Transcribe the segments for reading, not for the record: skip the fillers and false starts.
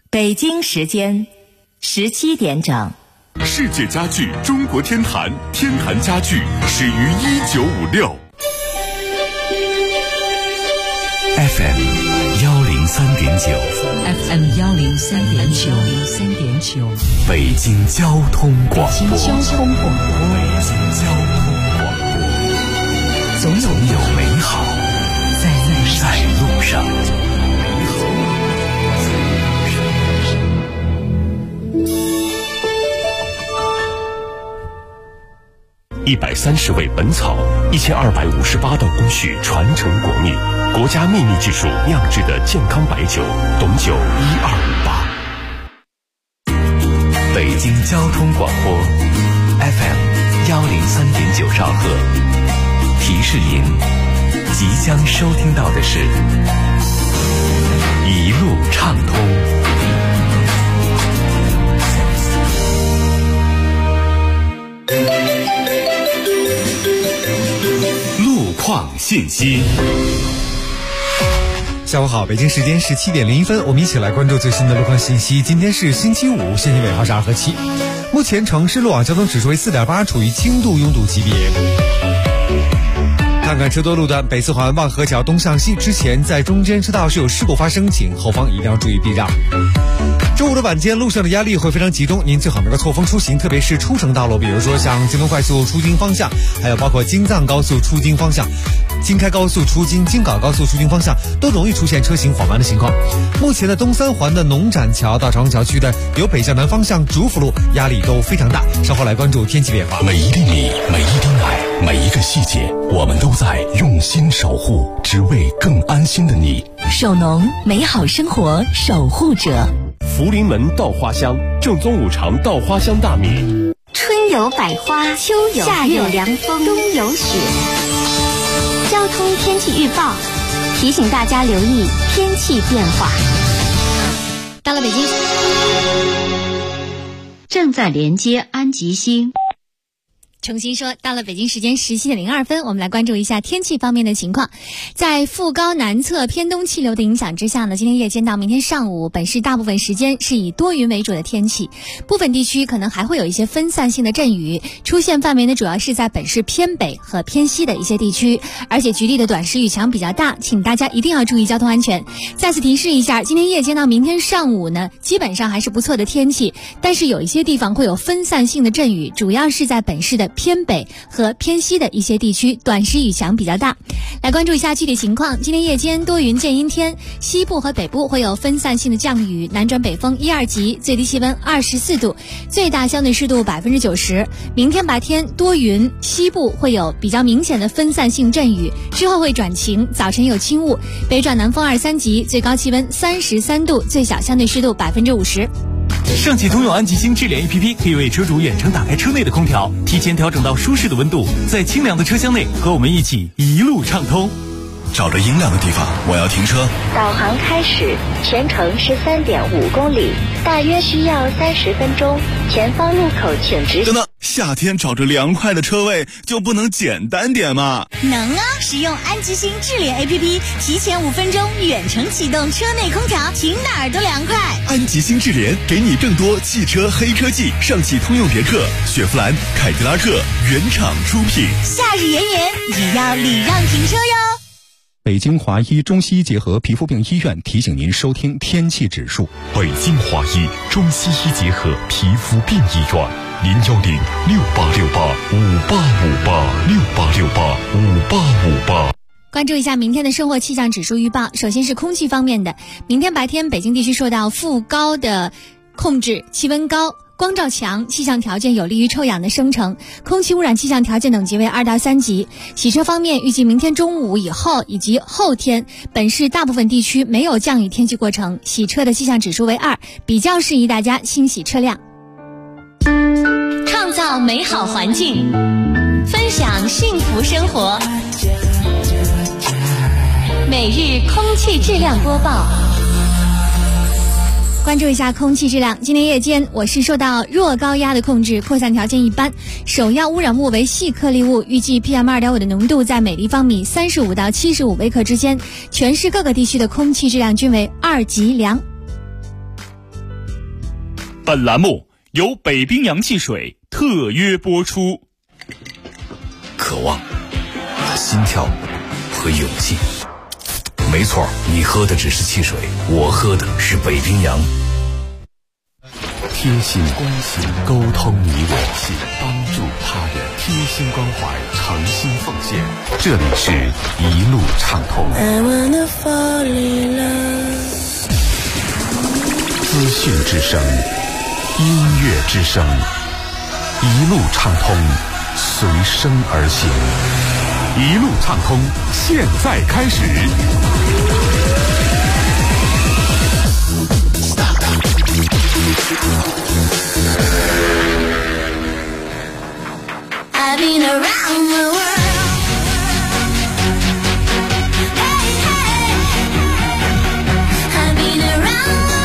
北京时间17点整。 世界家具中国天坛，天坛家具始于1956。 FM 103.9 FM 103.9 北京交通广播。总有美好在路上。130味本草，1258道工序传承国秘，国家秘密技术酿制的健康白酒，董酒1258。北京交通广播 FM 103.9兆赫，提示您即将收听到的是一路畅通。路况信息。 下午好，北京时间17点01分，我们一起来关注最新的路况信息。今天是星期五，信息尾号是2和7。目前城市路网交通指数为4.8，处于轻度拥堵级别。看看车多路段，北四环望河桥东向西之前，在中间车道是有事故发生，请后方一定要注意避让。周五的晚间，路上的压力会非常集中，您最好能够错峰出行，特别是出城道路，比如说像京东快速出京方向，还有包括京藏高速出京方向、京开高速出京、京港高速出京方向，都容易出现车行缓慢的情况。目前的东三环的农展桥到长虹桥区的由北向南方向主辅路压力都非常大。稍后来关注天气变化。 每一粒米，每一滴奶，每一个细节，我们都在用心守护，只为更安心的你。 首农，美好生活守护者。 福临门稻花香，正宗五常稻花香大米。 春有百花，秋有夏有凉风，冬有雪。交通天气预报提醒大家留意天气变化。 到了北京，正在连接安吉星。 重新说，到了北京时间17点02分，我们来关注一下天气方面的情况。在副高南侧偏东气流的影响之下呢，今天夜间到明天上午，本市大部分时间是以多云为主的天气，部分地区可能还会有一些分散性的阵雨，出现范围呢主要是在本市偏北和偏西的一些地区，而且局地的短时雨强比较大，请大家一定要注意交通安全。再次提示一下，今天夜间到明天上午呢，基本上还是不错的天气，但是有一些地方会有分散性的阵雨，主要是在本市的偏北和偏西的一些地区，短时雨强比较大。来关注一下具体情况。今天夜间多云见阴天，西部和北部会有分散性的降雨，南转北风1、2级，最低气温24度，最大相对湿度90%。明天白天多云，西部会有比较明显的分散性阵雨，之后会转晴，早晨有轻雾，北转南风2、3级，最高气温33度，最小相对湿度50%。 上汽通用安吉星智联 APP 可以为车主远程打开车内的空调，提前调整到舒适的温度，在清凉的车厢内和我们一起一路畅通。 找着阴凉的地方，我要停车。 导航开始，全程是3.5公里，大约需要30分钟。前方路口请直行。 等等，夏天找着凉快的车位就不能简单点吗？ 能啊！使用安吉星智联 APP， 提前5分钟远程启动车内空调，停哪儿都凉快。 安吉星智联给你更多汽车黑科技，上汽通用别克、雪佛兰、凯迪拉克原厂出品。 夏日炎炎，也要礼让停车哟。 北京华医中西医结合皮肤病医院提醒您收听天气指数。 北京华医中西医结合皮肤病医院，010-6868-5858，6868-5858。 关注一下明天的生活气象指数预报。首先是空气方面的，明天白天北京地区受到副高的控制，气温高，光照强，气象条件有利于臭氧的生成，空气污染气象条件等级为2到3级。洗车方面，预计明天中午以后以及后天，本市大部分地区没有降雨天气过程，洗车的气象指数为2，比较适宜大家清洗车辆。 创造美好环境，分享幸福生活。每日空气质量播报。 关注一下空气质量。今天夜间我市受到弱高压的控制，扩散条件一般，首要污染物为细颗粒物，预计 PM2.5 的浓度在每立方米35到75微克之间，全市各个地区的空气质量均为2级良。 本栏目由北冰洋汽水特约播出。 渴望、心跳和勇气。没错，你喝的只是汽水，我喝的是北冰洋。贴心关心，沟通你我心，帮助他人，贴心关怀，诚心奉献。这里是一路畅通。资讯之声，音乐之声，一路畅通，随声而行。一路畅通，现在开始。 I've been around the world. Hey, hey. I've been around the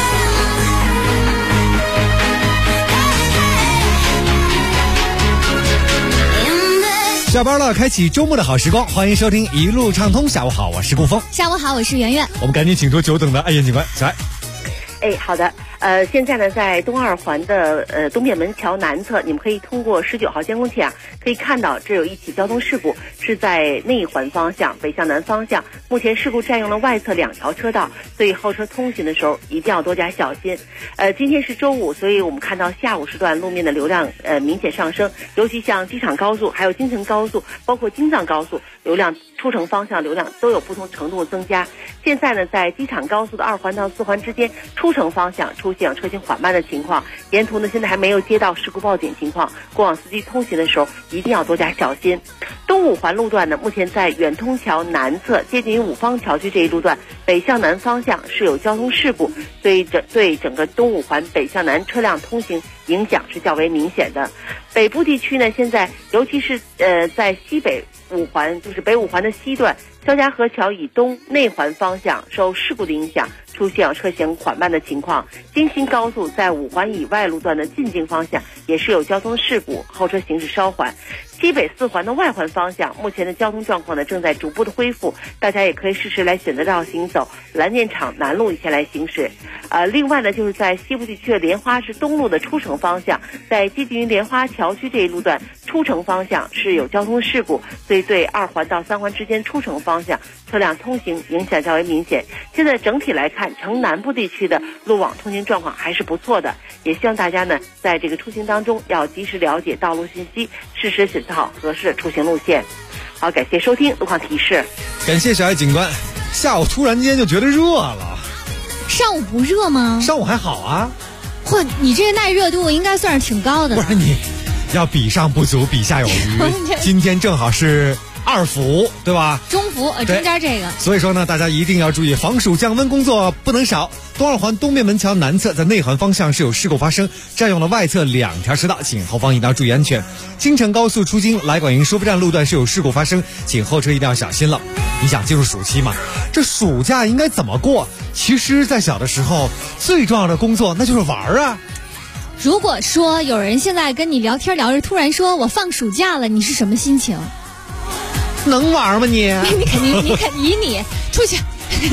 world. 下班了，开启周末的好时光，欢迎收听一路畅通。下午好，我是顾峰。 下午好，我是圆圆。 我们赶紧请出久等的爱眼警官小爱。 好的。现在呢，在东二环的东便门桥南侧，你们可以通过19号监控器可以看到这有一起交通事故，是在内环方向北向南方向。目前事故占用了外侧2条车道，所以后车通行的时候一定要多加小心。今天是周五，所以我们看到下午时段路面的流量明显上升，尤其像机场高速、还有京承高速，包括京藏高速流量出城方向流量都有不同程度的增加。现在呢，在机场高速的2环到4环之间出城方向出现车行缓慢的情况，沿途呢现在还没有接到事故报警情况，过往司机通行的时候一定要多加小心。东5环路段呢，目前在远通桥南侧接近于五方桥区这一路段北向南方向是有交通事故，所以对整个东5环北向南车辆通行影响是较为明显的。北部地区呢，现在尤其是在西北5环，就是北5环的西段肖家河桥以东内环方向受事故的影响，出现车行缓慢的情况。京新高速在5环以外路段的进京方向也是有交通事故，后车行驶稍缓。西北4环的外环方向，目前的交通状况呢正在逐步的恢复，大家也可以试试来选择绕行走蓝电厂南路一线来行驶。另外呢，就是在西部地区的莲花市东路的出城方向，在接近于莲花桥区这一路段出城方向是有交通事故，所以对2环到3环之间出城方向车辆通行影响较为明显。现在整体来看，城南部地区的路网通行状况还是不错的，也希望大家呢在这个出行当中要及时了解道路信息，适时选择好合适的出行路线。好，感谢收听路况提示。 感谢小爱警官。下午突然间就觉得热了。 上午不热吗？ 上午还好啊。 嚯，你这耐热度应该算是挺高的。 不是，你要比上不足，比下有余。今天正好是2伏，对吧？ 中伏，中间这个。 所以说呢，大家一定要注意防暑降温工作不能少。东2环东便门桥南侧在内环方向是有事故发生，占用了外侧2条车道，请后方一定要注意安全。京承高速出京来广营收费站路段是有事故发生，请后车一定要小心了。你想进入暑期嘛？这暑假应该怎么过？其实在小的时候最重要的工作那就是玩啊。 如果说有人现在跟你聊天聊着突然说我放暑假了，你是什么心情？ 能玩吗你？ 你肯定你出去。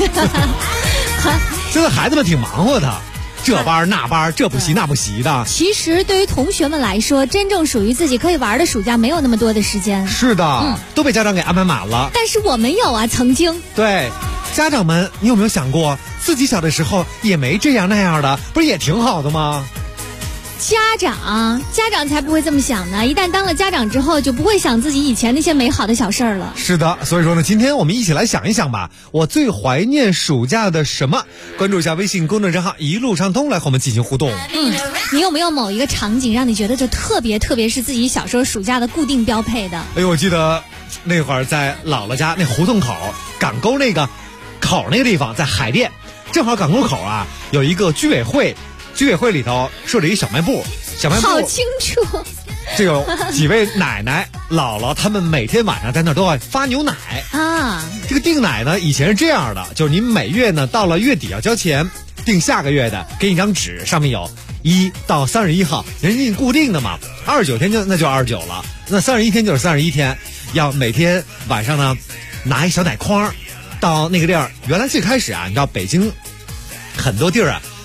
现在孩子们挺忙活的，这班那班，这补习那补习的。 其实对于同学们来说，真正属于自己可以玩的暑假没有那么多的时间。 是的，都被家长给安排满了。 但是我们有啊，曾经。 对，家长们，你有没有想过，自己小的时候也没这样那样的，不是也挺好的吗？ 家长才不会这么想呢，一旦当了家长之后，就不会想自己以前那些美好的小事儿了。 是的，所以说呢，今天我们一起来想一想吧，我最怀念暑假的什么？关注一下微信公众账号一路畅通，来和我们进行互动。 你有没有某一个场景让你觉得就特别是自己小时候暑假的固定标配的？ 哎呦，我记得那会儿在姥姥家那胡同口港沟那个口那个地方，在海淀，正好港沟口有一个居委会里头设着一小卖部， 好清楚。 这有几位奶奶姥姥，他们每天晚上在那儿都要发牛奶啊。 这个订奶呢，以前是这样的，就是您每月呢到了月底要交钱，订下个月的，给你一张纸，上面有1到31号，人家给你固定的嘛，29天那就29了，那31天就是31天，要每天晚上呢拿一小奶筐到那个地儿。原来最开始你知道北京很多地儿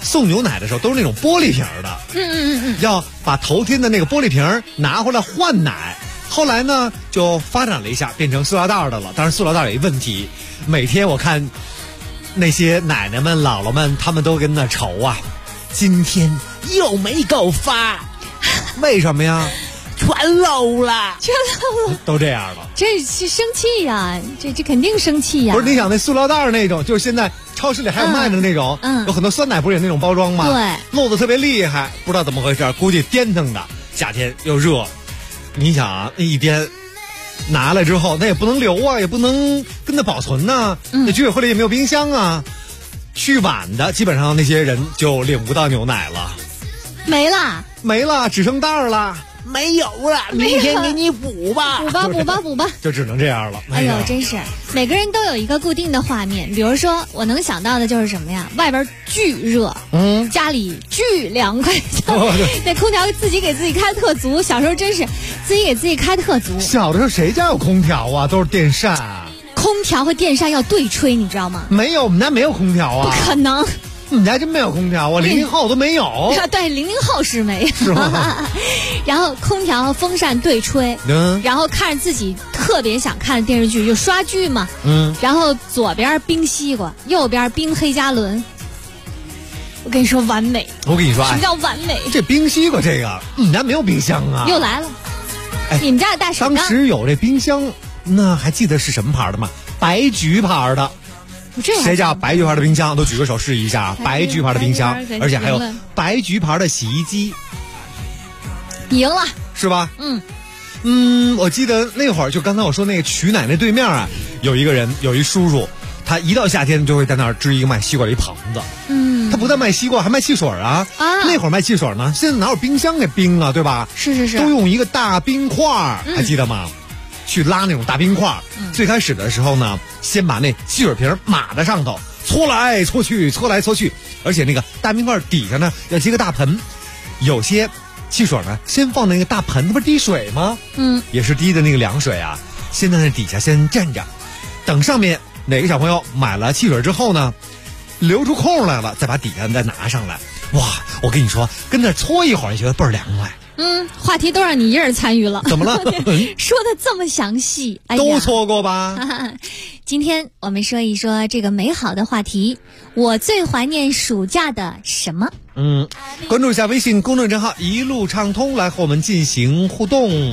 送牛奶的时候都是那种玻璃瓶的，要把头天的那个玻璃瓶拿回来换奶。后来呢，就发展了一下，变成塑料袋的了。当然，塑料袋有一问题，每天我看那些奶奶们、姥姥们，他们都跟那愁啊，今天又没够发，为什么呀？全漏了，都这样了， 这是生气呀，这肯定生气呀。 不是，你想那塑料袋那种，就是现在超市里还有卖的那种，有很多酸奶不是有那种包装吗？ 对， 漏得特别厉害，不知道怎么回事，估计颠腾的。夏天又热，你想啊，那一颠拿来之后，那也不能留啊，也不能跟它保存呐。那居委会里也没有冰箱啊，去晚的基本上那些人就领不到牛奶了， 没了， 只剩袋了。没有了，明天给你补吧， 补吧， 就只能这样了。 哎呦，真是每个人都有一个固定的画面，比如说我能想到的就是什么呀？外边巨热，家里巨凉快，那空调自己给自己开特足。小时候真是自己给自己开特足。 小的时候谁家有空调啊？都是电扇。 空调和电扇要对吹，你知道吗？ 没有，我们家没有空调啊。 不可能。 你家真没有空调啊？00后都没有。 对，00后是没。 是吗？ 然后空调和风扇对吹，然后看着自己特别想看的电视剧，就刷剧嘛。然后左边冰西瓜，右边冰黑加仑。我跟你说完美。 我跟你说， 什么叫完美？ 这冰西瓜这个，你们家没有冰箱啊？ 又来了。你们家的大水缸。 当时有这冰箱，那还记得是什么牌的吗？白菊牌的。谁家白菊牌的冰箱都举个手试一下，白菊牌的冰箱，而且还有白菊牌的洗衣机。 你赢了是吧？我记得那会儿就刚才我说那个取奶那对面啊，有一个人，有一叔叔，他一到夏天就会在那儿支一个卖西瓜的一棚子。他不但卖西瓜，还卖汽水啊！那会儿卖汽水呢，现在哪有冰箱给冰啊，对吧？ 是， 都用一个大冰块，还记得吗？去拉那种大冰块，最开始的时候呢，先把那汽水瓶码在上头，搓来搓去，而且那个大冰块底下呢要接个大盆，有些汽水呢先放那个大盆，它不是滴水吗？也是滴的那个凉水啊，先在那底下先站着，等上面哪个小朋友买了汽水之后呢，留出空来了，再把底下再拿上来。哇，我跟你说，跟那搓一会儿，你觉得倍儿凉快。 话题都让你一人参与了。 怎么了？ 说的这么详细， 都错过吧？ 今天我们说一说这个美好的话题，我最怀念暑假的什么？ 关注一下微信公众账号一路畅通，来和我们进行互动。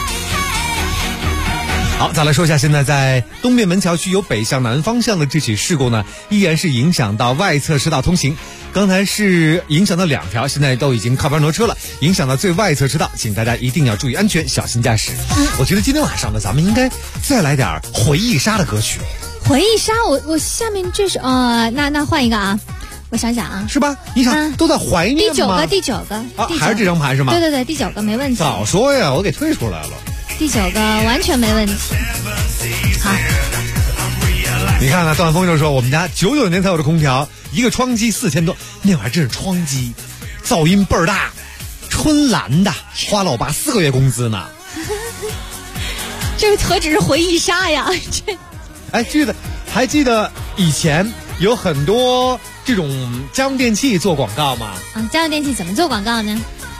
好，再来说一下，现在在东便门桥区有北向南方向的这起事故呢，依然是影响到外侧车道通行。刚才是影响到2条，现在都已经靠边挪车了，影响到最外侧车道，请大家一定要注意安全，小心驾驶。我觉得今天晚上呢，咱们应该再来点回忆杀的歌曲。 回忆杀，我下面这是那换一个啊，我想想啊， 是吧？你想都在怀念吗？ 第九个啊，还是这张牌是吗？ 对，第9个没问题。 早说呀，我给退出来了。 第9个完全没问题。好， 你看看段峰就说我们家99年才有的空调，一个窗机4000多，那会儿真是窗机，噪音倍儿大，春蓝的，花了我爸4个月工资呢。 这何止是回忆杀呀！ 还记得以前有很多这种家用电器做广告吗？ 家用电器怎么做广告呢？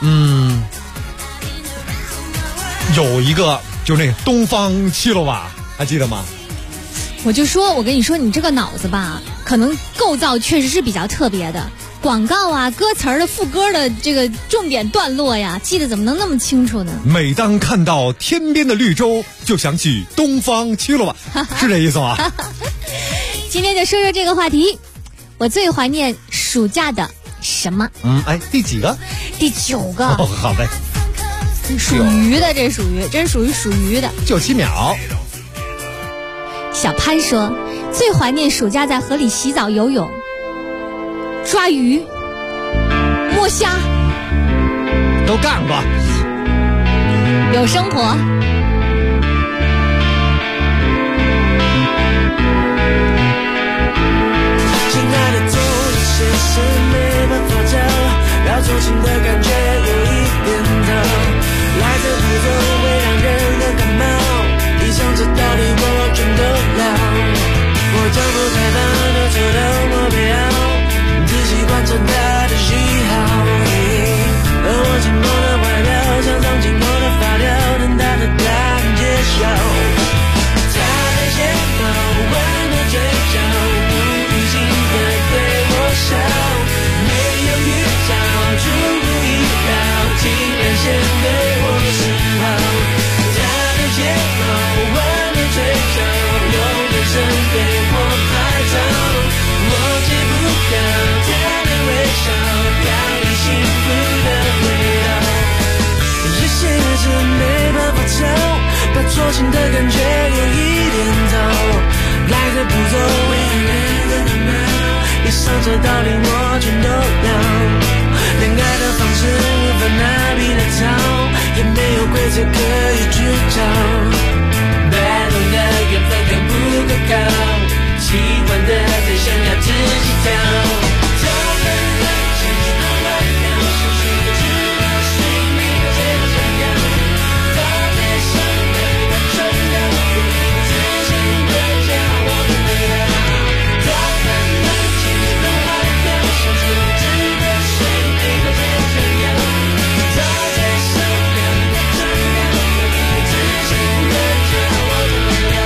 有一个就是那个东方7了吧，还记得吗？ 我跟你说，你这个脑子吧，可能构造确实是比较特别的。广告啊，歌词儿的副歌的这个重点段落呀，记得怎么能那么清楚呢？ 每当看到天边的绿洲，就想起东方7了吧，是这意思吗？ 今天就说说这个话题，我最怀念暑假的什么？ 第几个？ 第9个。 好嘞。 属鱼的，这属于真属于属鱼的。 就7秒。 小潘说，最怀念暑假在河里洗澡、游泳、抓鱼、摸虾， 都干过， 有生活。 亲爱的，做一些事没办法讲，要重新的感觉有一点疼。来自宇宙会让人很感冒，一想这道理我全都了。我将不太大的触动我不要，只习惯着它的上这道理我全都要。恋爱的方式无法拿笔来抄，也没有规则可以去找。摆弄的缘分看不够高，喜欢的对象要自己挑。他们的气质都外表，像是个值得心里的这个想要。特别想每个重要，有一个自信的骄傲的美好。他们的气质都外表，像是个值得心里的这个想要。特别想两个重要，有一个自信的骄傲的美好。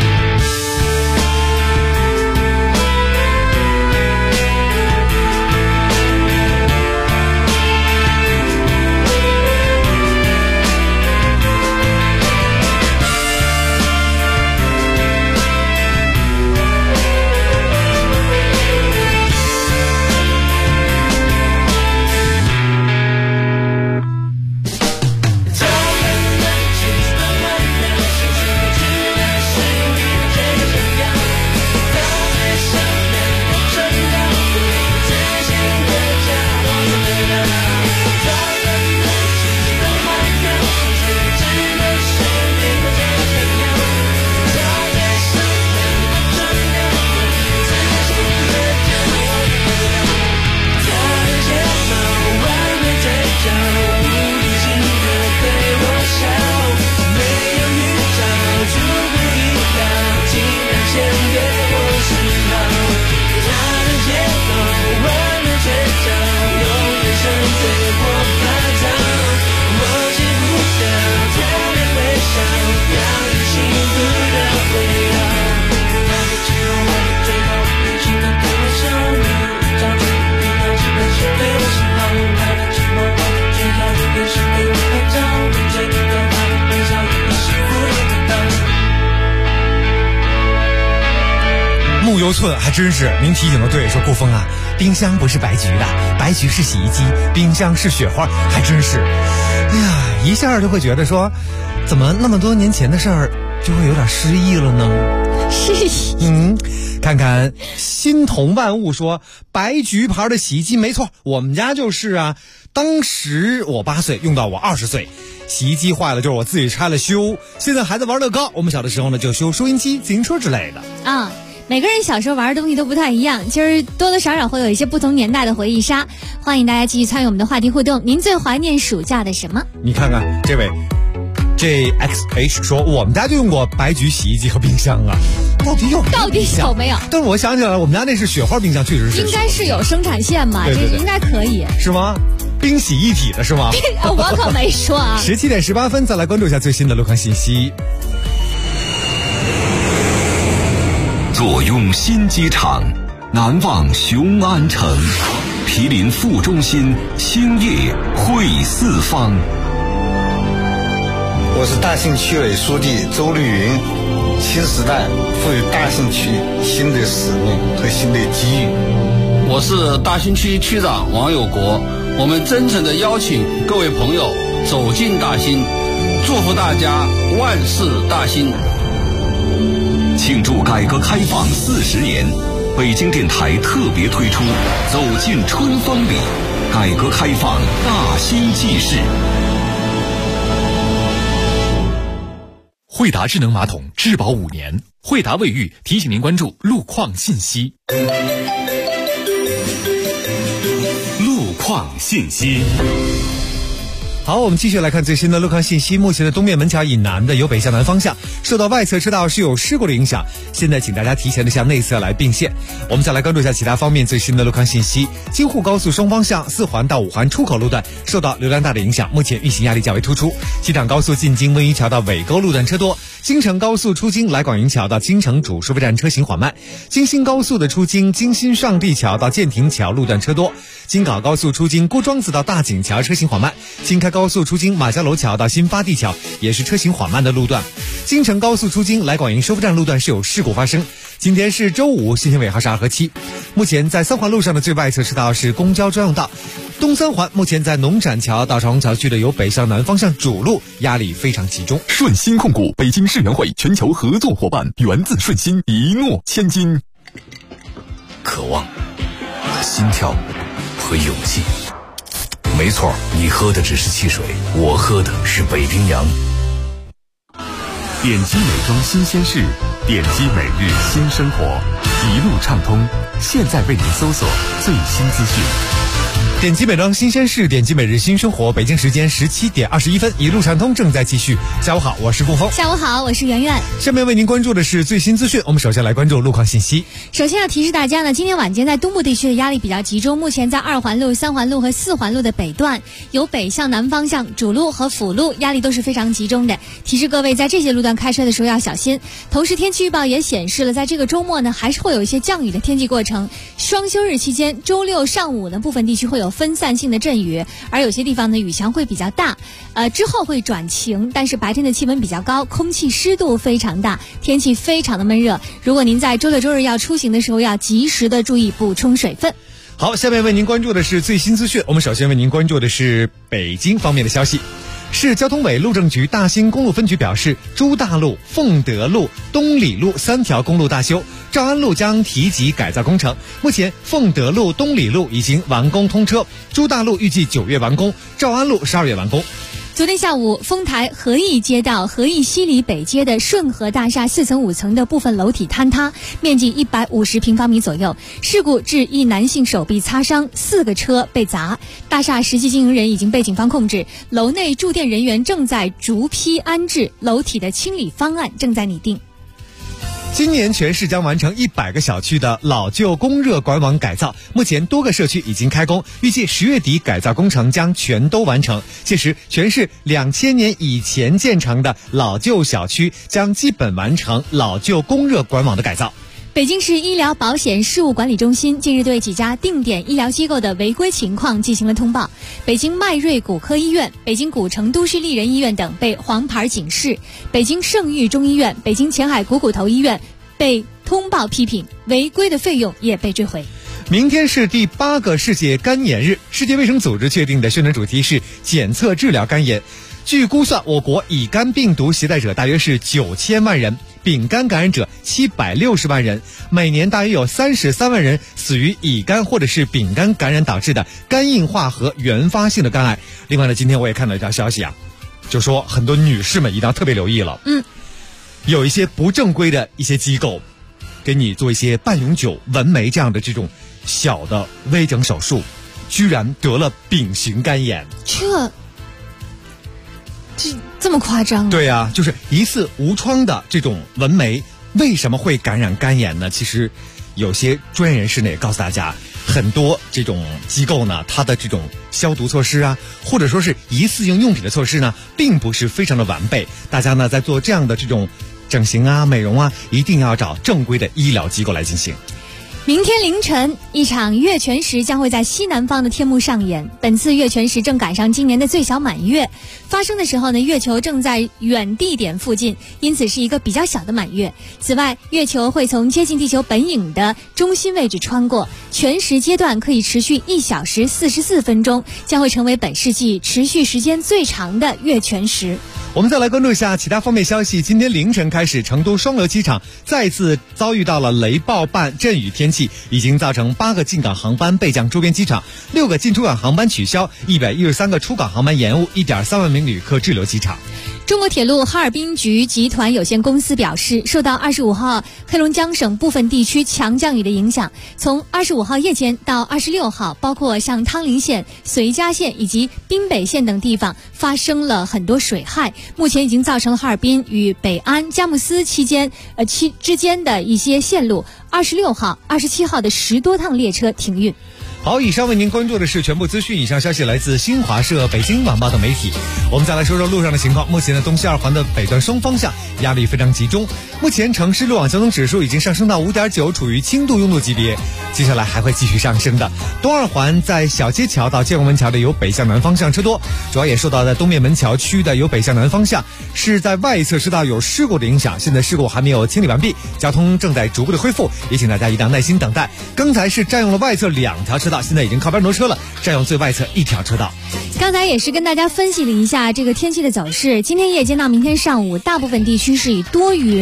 木油寸还真是，您提醒的对，说顾峰啊，冰箱不是白菊的，白菊是洗衣机，冰箱是雪花，还真是。哎呀，一下就会觉得说，怎么那么多年前的事儿就会有点失忆了呢？ 失忆。看看心同万物说，白菊牌的洗衣机没错，我们家就是啊。当时我8岁，用到我20岁。洗衣机坏了就是我自己拆了修。现在孩子玩乐高，我们小的时候呢就修收音机、自行车之类的。 啊。每个人小时候玩的东西都不太一样，其实多多少少会有一些不同年代的回忆杀。欢迎大家继续参与我们的话题互动，您最怀念暑假的什么？ 你看看这位 JXH 说，我们家就用过白菊洗衣机和冰箱啊，到底有没有？但是我想起来了，我们家那是雪花冰箱，确实是应该是有生产线吧， 对对对， 这应该可以是吗？冰洗一体的是吗？ 我可没说啊。 17点18分，再来关注一下最新的路况信息。 坐拥新机场，难忘雄安城，毗邻副中心，兴业汇四方。 我是大兴区委书记周绿云。新时代赋予大兴区新的使命和新的机遇。 我是大兴区区长王有国，我们真诚地邀请各位朋友走进大兴，祝福大家万事大兴。 庆祝改革开放40年，北京电台特别推出《走进春风里》，改革开放大兴纪事。 惠达智能马桶质保5年，惠达卫浴提醒您关注路况信息。路况信息。 好，我们继续来看最新的路况信息。目前的东面门桥以南的由北向南方向受到外侧车道是有事故的影响，现在请大家提前的向内侧来并线。我们再来关注一下其他方面最新的路况信息。京沪高速双方向4环到5环出口路段受到流量大的影响，目前运行压力较为突出。机场高速进京温榆桥到尾沟路段车多，京承高速出京来广营桥到京承主收费站车行缓慢，京新高速的出京京新上地桥到建亭桥路段车多，京港高速出京郭庄子到大井桥车行缓慢，京开高速出京马家楼桥到新发地桥也是车行缓慢的路段。京承高速出京来广营收费站路段是有事故发生。今天是周五，信息尾号是2和7。目前在3环路上的最外侧车道是公交专用道，东3环目前在农展桥到长虹桥区的由北向南方向主路压力非常集中。 顺鑫控股北京世园会全球合作伙伴，源自顺鑫，一诺千金。 渴望心跳和勇气。没错，你喝的只是汽水，我喝的是北冰洋。 点击美妆新鲜事，点击每日新生活，一路畅通。现在为您搜索最新资讯。 点击美妆新鲜事，点击每日新生活。北京时间17点21分，一路畅通正在继续。下午好，我是顾峰。 下午好，我是圆圆。 下面为您关注的是最新资讯。我们首先来关注路况信息。 首先要提示大家呢，今天晚间在东部地区的压力比较集中，目前在2环路、3环路和4环路的北段，由北向南方向主路和辅路压力都是非常集中的。提示各位在这些路段开车的时候要小心。同时天气预报也显示了，在这个周末呢，还是会有一些降雨的天气过程。双休日期间，周六上午呢，部分地区会有分散性的阵雨，而有些地方呢雨强会比较大，之后会转晴，但是白天的气温比较高，空气湿度非常大，天气非常的闷热。如果您在周六周日要出行的时候，要及时的注意补充水分。 好，下面为您关注的是最新资讯。我们首先为您关注的是北京方面的消息。市交通委路政局大兴公路分局表示，朱大路、凤德路、东里路3条公路大修，诏安路将提及改造工程。目前凤德路、东里路已经完工通车，朱大路预计9月完工，诏安路12月完工。 昨天下午，丰台和义街道和义西里北街的顺和大厦4层5层的部分楼体坍塌，面积150平方米左右。事故致一男性手臂擦伤，4个车被砸。大厦实际经营人已经被警方控制，楼内驻店人员正在逐批安置，楼体的清理方案正在拟定。 今年全市将完成100个小区的老旧供热管网改造，目前多个社区已经开工，预计10月底改造工程将全都完成。届时，全市2000年以前建成的老旧小区将基本完成老旧供热管网的改造。 北京市医疗保险事务管理中心近日对几家定点医疗机构的违规情况进行了通报。北京迈瑞骨科医院、北京古城都市丽人医院等被黄牌警示，北京圣域中医院、北京前海股骨头医院被通报批评，违规的费用也被追回。 明天是第8个世界肝炎日，世界卫生组织确定的宣传主题是检测治疗肝炎。据估算，我国乙肝病毒携带者大约是9000万人，丙肝感染者760万人，每年大约有33万人死于乙肝或者是丙肝感染导致的肝硬化和原发性的肝癌。另外呢，今天我也看到一条消息啊，就说很多女士们一定要特别留意了。有一些不正规的一些机构给你做一些半永久纹眉这样的这种小的微整手术，居然得了丙型肝炎。 这么夸张？ 对啊，就是疑似无创的这种纹眉为什么会感染肝炎呢？其实有些专业人士呢也告诉大家，很多这种机构呢，它的这种消毒措施啊，或者说是疑似用品的措施呢，并不是非常的完备。大家呢在做这样的这种整形啊、美容啊，一定要找正规的医疗机构来进行。 明天凌晨，一场月全食将会在西南方的天幕上演。本次月全食正赶上今年的最小满月，发生的时候呢，月球正在远地点附近，因此是一个比较小的满月。此外，月球会从接近地球本影的中心位置穿过，全食阶段可以持续1小时44分钟，将会成为本世纪持续时间最长的月全食。 我们再来关注一下其他方面消息。今天凌晨开始，成都双流机场再次遭遇到了雷暴伴阵雨天气，已经造成8个进港航班备降周边机场，6个进出港航班取消，113个出港航班延误，1.3万名旅客滞留机场。 中国铁路哈尔滨局集团有限公司表示，受到25号黑龙江省部分地区强降雨的影响，从25号夜间到26号，包括像汤林县、绥嘉县以及滨北县等地方发生了很多水害，目前已经造成了哈尔滨与北安、佳木斯之间的一些线路26号、27号的10多趟列车停运。 好，以上为您关注的是全部资讯。以上消息来自新华社、北京晚报等媒体。我们再来说说路上的情况。目前呢，东西2环的北段双方向压力非常集中。目前城市路网交通指数已经上升到5.9，处于轻度拥堵级别，接下来还会继续上升的。东2环在小街桥到建国门桥的由北向南方向车多，主要也受到在东面门桥区的由北向南方向是在外侧车道有事故的影响，现在事故还没有清理完毕，交通正在逐步的恢复，也请大家一定要耐心等待。刚才是占用了外侧2条车道，现在已经靠边挪车了，占用最外侧1条车道。 刚才也是跟大家分析了一下这个天气的走势，今天夜间到明天上午，大部分地区是以多云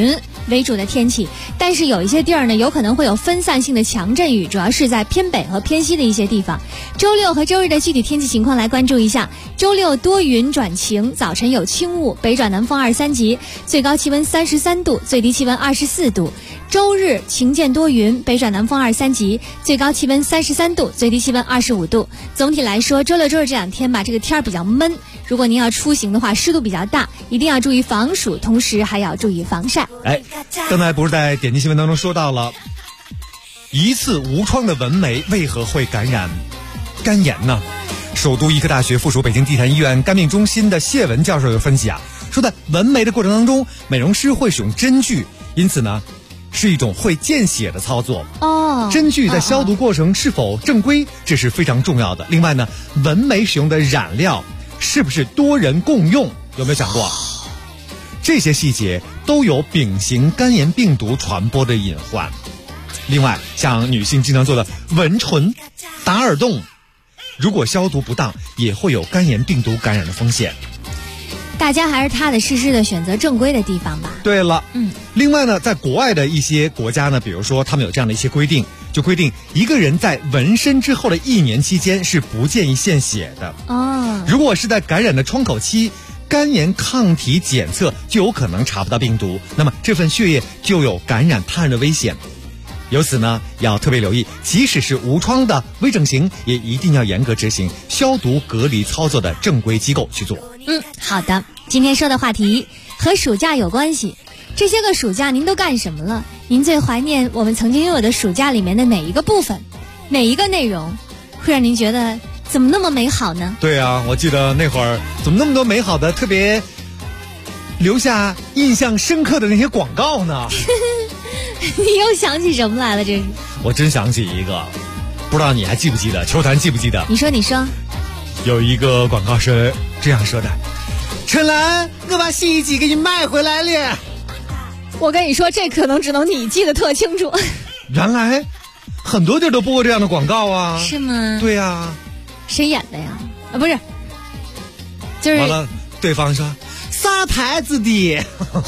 为主的天气，但是有一些地儿呢，有可能会有分散性的强阵雨，主要是在偏北和偏西的一些地方。周六和周日的具体天气情况来关注一下。周六多云转晴，早晨有轻雾，北转南风2、3级，最高气温33度，最低气温24度。周日晴间多云，北转南风2、3级，最高气温33度，最低气温25度。总体来说，周六周日这2天吧，这个天儿比较闷。如果您要出行的话，湿度比较大，一定要注意防暑，同时还要注意防晒。 刚才不是在点击新闻当中说到了，一次无创的纹眉为何会感染肝炎呢？首都医科大学附属北京地坛医院肝病中心的谢文教授有分析说在纹眉的过程当中，美容师会使用针具，因此呢是一种会见血的操作。针具在消毒过程是否正规，这是非常重要的。另外呢，纹眉使用的染料是不是多人共用，有没有想过？这些细节都有丙型肝炎病毒传播的隐患。另外，像女性经常做的纹唇、打耳洞，如果消毒不当，也会有肝炎病毒感染的风险。 大家还是踏踏实实的选择正规的地方吧。 对了，另外呢，在国外的一些国家呢，比如说他们有这样的一些规定，就规定一个人在纹身之后的1年期间是不建议献血的。如果是在感染的窗口期，肝炎抗体检测就有可能查不到病毒，那么这份血液就有感染他人的危险。由此呢，要特别留意，即使是无创的微整形，也一定要严格执行消毒隔离操作的正规机构去做。 好的，今天说的话题和暑假有关系。这些个暑假您都干什么了？您最怀念我们曾经拥有的暑假里面的哪一个部分，哪一个内容会让您觉得怎么那么美好呢？ 对啊，我记得那会儿怎么那么多美好的，特别留下印象深刻的那些广告呢？ 你又想起什么来了？这是我真想起一个，不知道你还记不记得？球坛记不记得？ 你说有一个广告是这样说的：春兰，我把洗衣机给你买回来了。 我跟你说，这可能只能你记得特清楚。 原来很多地儿都播过这样的广告啊。 是吗？ 对呀。 谁演的呀？不是，就是完了，对方说啥牌子的？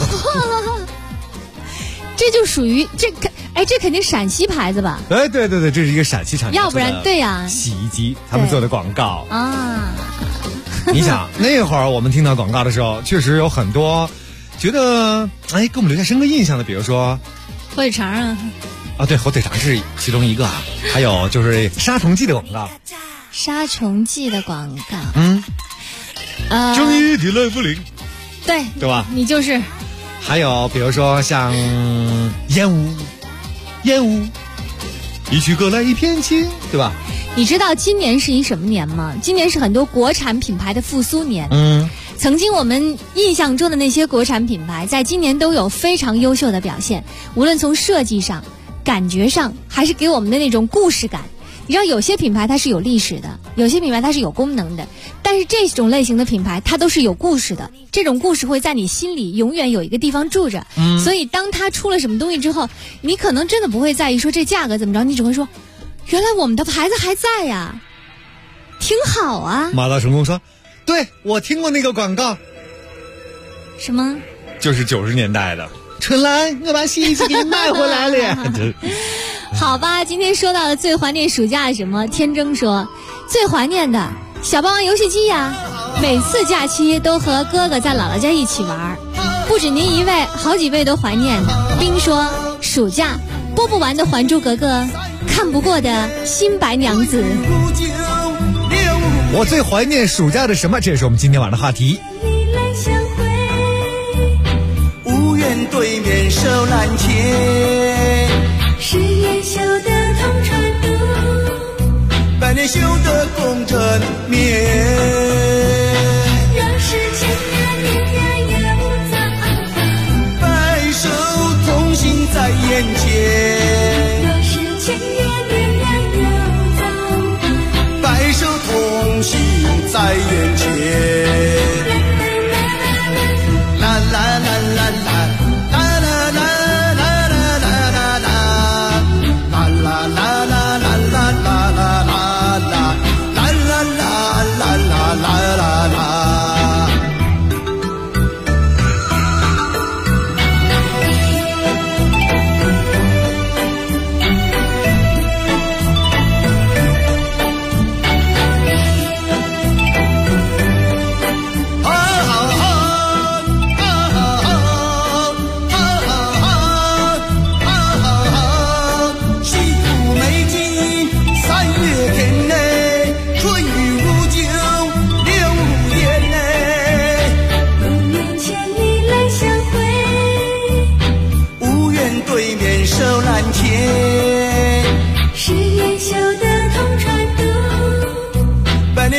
这就属于这肯定陕西牌子吧？ 对，这是一个陕西厂家， 要不然对呀， 洗衣机他们做的广告啊。 你想那会儿我们听到广告的时候，确实有很多觉得给我们留下深刻印象的，比如说火腿肠对，火腿肠是其中一个还有就是杀虫剂的广告。 杀虫剂的广告， 正义的来福灵， 对吧？ 你就是。 还有比如说像烟雾，一曲歌来一片情，对吧？ 你知道今年是一什么年吗？今年是很多国产品牌的复苏年。曾经我们印象中的那些国产品牌，在今年都有非常优秀的表现，无论从设计上、感觉上，还是给我们的那种故事感。你知道有些品牌它是有历史的，有些品牌它是有功能的，但是这种类型的品牌它都是有故事的，这种故事会在你心里永远有一个地方住着。所以当它出了什么东西之后，你可能真的不会在意说这价格怎么着，你只会说原来我们的牌子还在呀，挺好啊。 马到成功说对，我听过那个广告。 什么？ 就是90年代的春兰，我把洗衣机给你买回来了。 好吧，今天说到了最怀念暑假什么？天征说最怀念的小霸王游戏机呀，每次假期都和哥哥在姥姥家一起玩。不止您一位，好几位都怀念呢。冰说暑假播不完的《还珠格格》，看不过的新白娘子。 我最怀念暑假的什么？这也是我们今天晚上的话题。 无缘对面手难牵， 十年修得同船渡， 百年修得共枕眠。 让世间年年有早， 白首同行在眼前。 让世间年年有早， 白首同行在眼前。啦啦啦啦啦。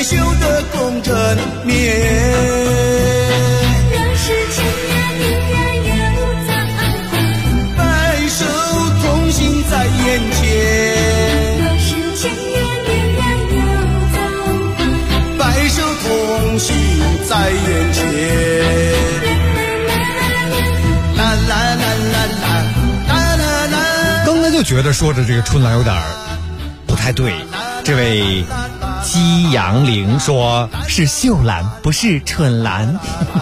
修的共枕眠。 若是千年年月无葬， 白首同行在眼前。 若是千年年月无葬， 白首同行在眼前。啦啦啦啦啦啦啦啦。 刚才就觉得说着这个春兰有点不太对。这位姬阳玲说是秀兰，不是春兰。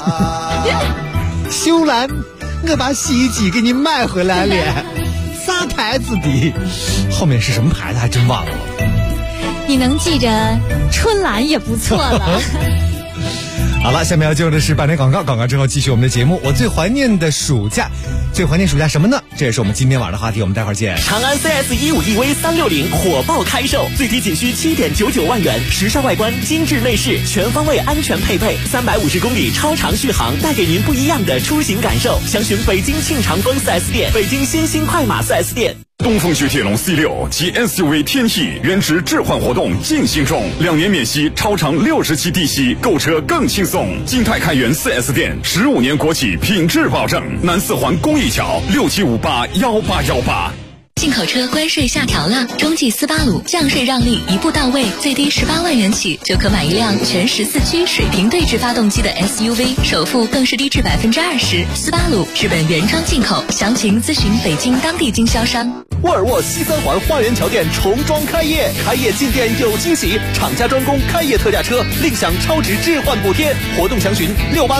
秀兰，我把洗衣机给你买回来了，啥牌子的？后面是什么牌子还真忘了。 你能记着春兰也不错了。 好了，下面要进入的是半点广告，广告之后继续我们的节目。我最怀念的暑假，最怀念暑假什么呢？这也是我们今天晚上的话题，我们待会儿见。 长安 CS15EV360火爆开售，最低仅需7.99万元，时尚外观，精致内饰，全方位安全配备，350公里超长续航，带给您不一样的出行感受。详询北京庆长丰 4S 店、北京新兴快马 4S 店。 东风雪铁龙 C6 及 SUV 天翼原值置换活动进行中，2年免息，超长60期低息，购车更轻松。金泰开元 4S 店，15年国企品质保证。南四环公益桥67581818。 进口车关税下调了，中继斯巴鲁降税让利一步到位，最低18万元起就可买一辆全14驱水平对置发动机的 SUV， 首付更是低至20%。斯巴鲁日本原装进口，详情咨询北京当地经销商。 沃尔沃西三环花园桥店重装开业，开业进店有惊喜，厂家专供开业特价车，另享超值置换补贴。活动详询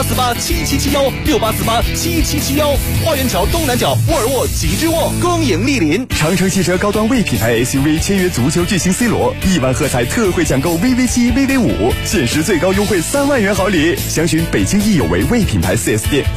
68487771，68487771。花园桥东南角沃尔沃极致沃，恭迎莅临。 长城汽车高端 V 品牌 SUV 签约足球巨星 C 罗，1万喝彩特惠抢购 VV7、VV5，限时最高优惠3万元好礼。详询北京易有为 V 品牌 4S 店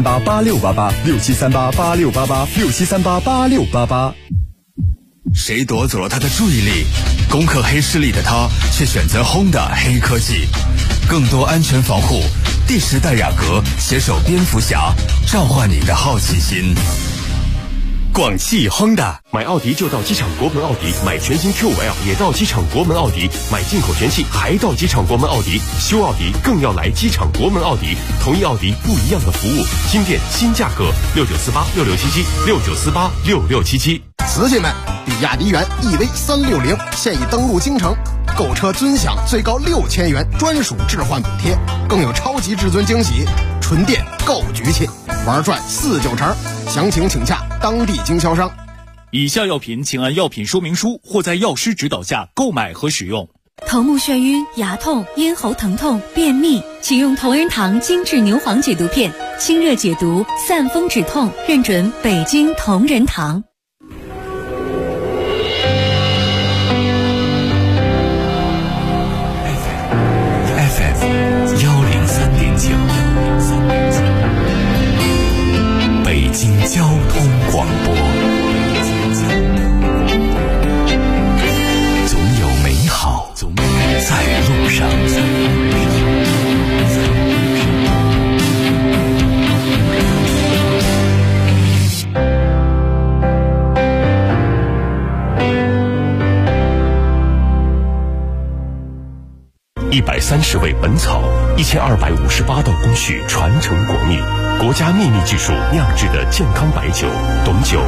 ，67388688，67388688，67388688。 谁夺走了他的注意力？攻克黑势力的他，却选择 Honda 黑科技，更多安全防护。第10代雅阁携手蝙蝠侠，召唤你的好奇心。 广汽 Honda， 买奥迪就到机场国门奥迪，买全新 Q5L 也到机场国门奥迪，买进口全系还到机场国门奥迪，修奥迪更要来机场国门奥迪，同一奥迪不一样的服务，新店新价格，69486677，69486677。 瓷器们，比亚迪元 EV360现已登陆京城，购车尊享最高6000元专属置换补贴，更有超级至尊惊喜，纯电购局气，玩转49成。详情请洽当地经销商。 以下药品请按药品说明书或在药师指导下购买和使用。 头目眩晕、牙痛、咽喉疼痛、便秘，请用同仁堂精致牛黄解毒片，清热解毒，散风止痛，认准北京同仁堂。 北京交通广播，总有美好在路上。 130味本草，1258道工序传承国秘，国家秘密技术酿制的健康白酒，董酒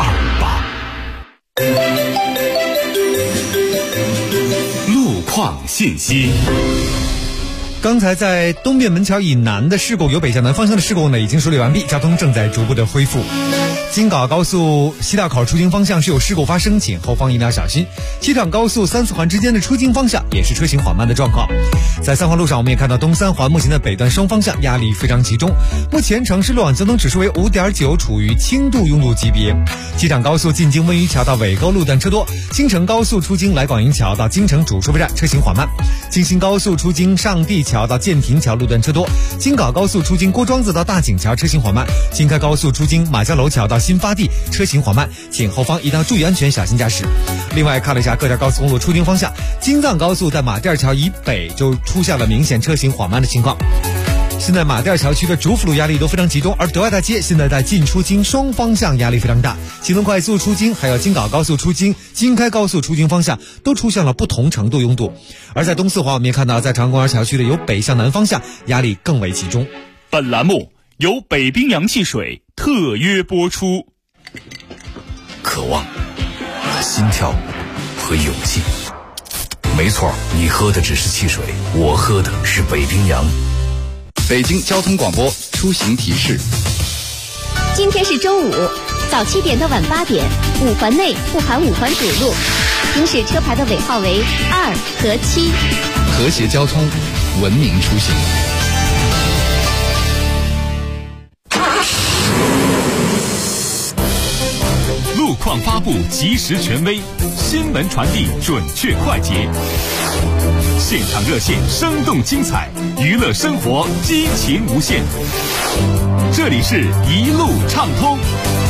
1258。路况信息。 刚才在东便门桥以南的事故，由北向南方向的事故呢，已经梳理完毕，交通正在逐步的恢复。京港高速西大口出京方向是有事故发生，请后方一定要小心。机场高速3、4环之间的出京方向也是车行缓慢的状况。在3环路上，我们也看到东3环目前的北段双方向压力非常集中，目前城市路网交通指数为5.9，处于轻度拥堵级别。机场高速进京温榆桥到尾沟路段车多，京承高速出京来广营桥到京承主收费站车行缓慢，京新高速出京上地桥到建亭桥路段车多，京港高速出京郭庄子到大井桥车行缓慢，京开高速出京马家楼桥到新发地车行缓慢，请后方一定要注意安全，小心驾驶。另外看了一下各条高速公路出京方向，京藏高速在马甸桥以北就出现了明显车行缓慢的情况。 现在马甸桥区的主辅路压力都非常集中，而德外大街现在在进出京双方向压力非常大，京东快速出京还有京港高速出京、京开高速出京方向都出现了不同程度拥堵。而在东四环，我们也看到在长公园桥区的由北向南方向压力更为集中。 本栏目由北冰洋汽水特约播出。 渴望和心跳和勇气，没错，你喝的只是汽水，我喝的是北冰洋。 北京交通广播出行提示： 今天是周五，早7点到晚8点，5环内不含5环堵路，行驶车牌的尾号为2和7。 和谐交通，文明出行。 路况发布及时权威，新闻传递准确快捷，现场热线生动精彩，娱乐生活激情无限。这里是一路畅通。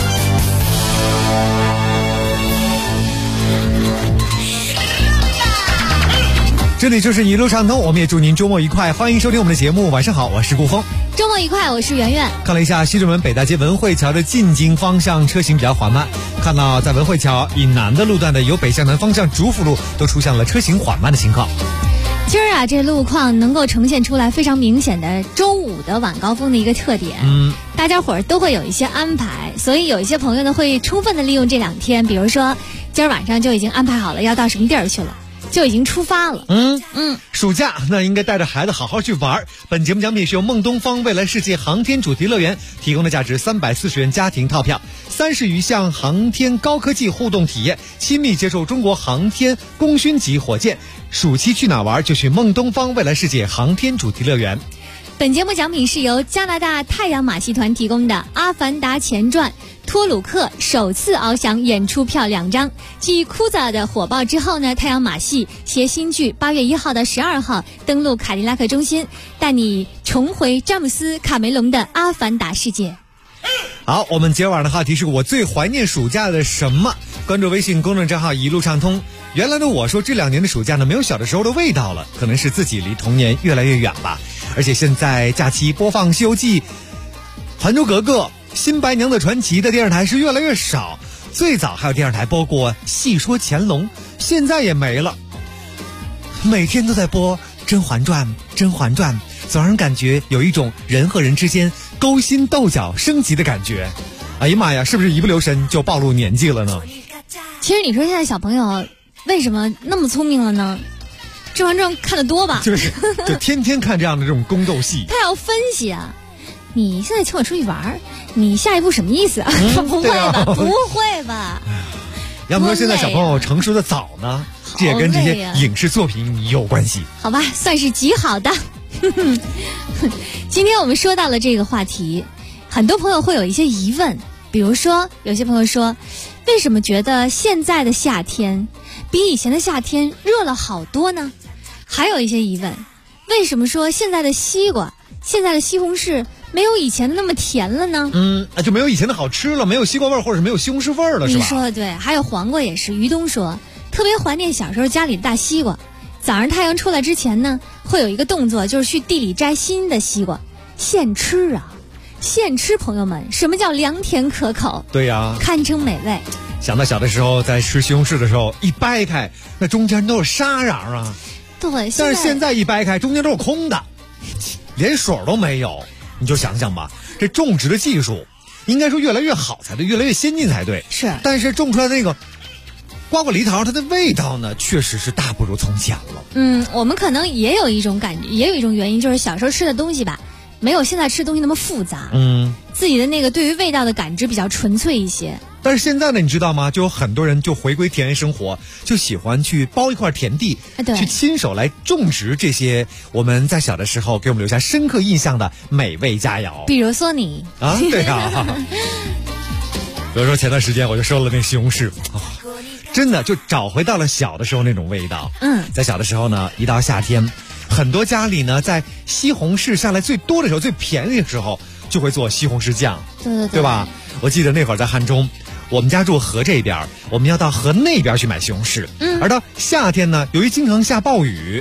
这里就是一路畅通，我们也祝您周末愉快，欢迎收听我们的节目。晚上好，我是顾峰。 周末愉快，我是圆圆。 看了一下西直门北大街文汇桥的进京方向车行比较缓慢，看到在文汇桥以南的路段的由北向南方向主辅路都出现了车行缓慢的情况。 今儿啊，这路况能够呈现出来非常明显的周五的晚高峰的一个特点。大家伙儿都会有一些安排，所以有一些朋友呢会充分的利用这2天，比如说今儿晚上就已经安排好了要到什么地儿去了，就已经出发了。 暑假那应该带着孩子好好去玩。本节目奖品是由梦东方未来世界航天主题乐园提供的价值340元家庭套票，30余项航天高科技互动体验，亲密接受中国航天功勋级火箭。暑期去哪玩就去梦东方未来世界航天主题乐园。 本节目奖品是由加拿大太阳马戏团提供的《阿凡达前传》托鲁克首次翱翔演出票2张。继库扎的火爆之后呢，太阳马戏携新剧8月1号到12号登陆凯迪拉克中心，带你重回詹姆斯·卡梅隆的阿凡达世界。 好，我们今晚的话题是我最怀念暑假的什么？关注微信公众账号一路畅通。原来的我说这2年的暑假呢没有小的时候的味道了，可能是自己离童年越来越远吧。而且现在假期播放《西游记》《还珠格格》《新白娘子传奇》的电视台是越来越少，最早还有电视台播过《戏说乾隆》，现在也没了。每天都在播《甄嬛传》《甄嬛传》，总让人感觉有一种人和人之间勾心斗角升级的感觉。哎呀妈呀，是不是一不留神就暴露年纪了呢？ 其实你说现在小朋友为什么那么聪明了呢？《甄嬛传》看得多吧？ 就天天看这样的这种宫斗戏。 他要分析啊，你现在请我出去玩，你下一步什么意思啊？不会吧？不会吧？ 要不说现在小朋友成熟的早呢，这也跟这些影视作品有关系。 好吧，算是极好的。今天我们说到了这个话题，很多朋友会有一些疑问，比如说有些朋友说，为什么觉得现在的夏天比以前的夏天热了好多呢？还有一些疑问，为什么说现在的西瓜、现在的西红柿没有以前的那么甜了呢？ 就没有以前的好吃了，没有西瓜味儿，或者是没有西红柿味儿了，是吧？ 你说的对。还有黄瓜也是，于东说特别怀念小时候家里的大西瓜，早上太阳出来之前呢，会有一个动作，就是去地里摘新的西瓜，现吃啊，现吃，朋友们，什么叫凉甜可口？ 对呀， 堪称美味。 想到小的时候在吃西红柿的时候，一掰开那中间都是沙瓤啊。 对， 但是现在一掰开中间都是空的，连水都没有。你就想想吧，这种植的技术应该说越来越好才对，越来越先进才对。 是， 但是种出来的那个瓜果梨桃，它的味道呢，确实是大不如从前了。 我们可能也有一种感觉，也有一种原因，就是小时候吃的东西吧，没有现在吃的东西那么复杂。自己的那个对于味道的感知比较纯粹一些。 但是现在呢，你知道吗？就有很多人就回归田园生活，就喜欢去包一块田地，去亲手来种植这些我们在小的时候给我们留下深刻印象的美味佳肴。 比如说你啊，对啊。比如说前段时间我就收了那西红柿，真的就找回到了小的时候那种味道。在小的时候呢，一到夏天，很多家里呢在西红柿上来最多的时候、最便宜的时候，就会做西红柿酱，对吧？我记得那会儿在汉中，我们家住河这边，我们要到河那边去买西红柿。而到夏天呢，由于经常下暴雨，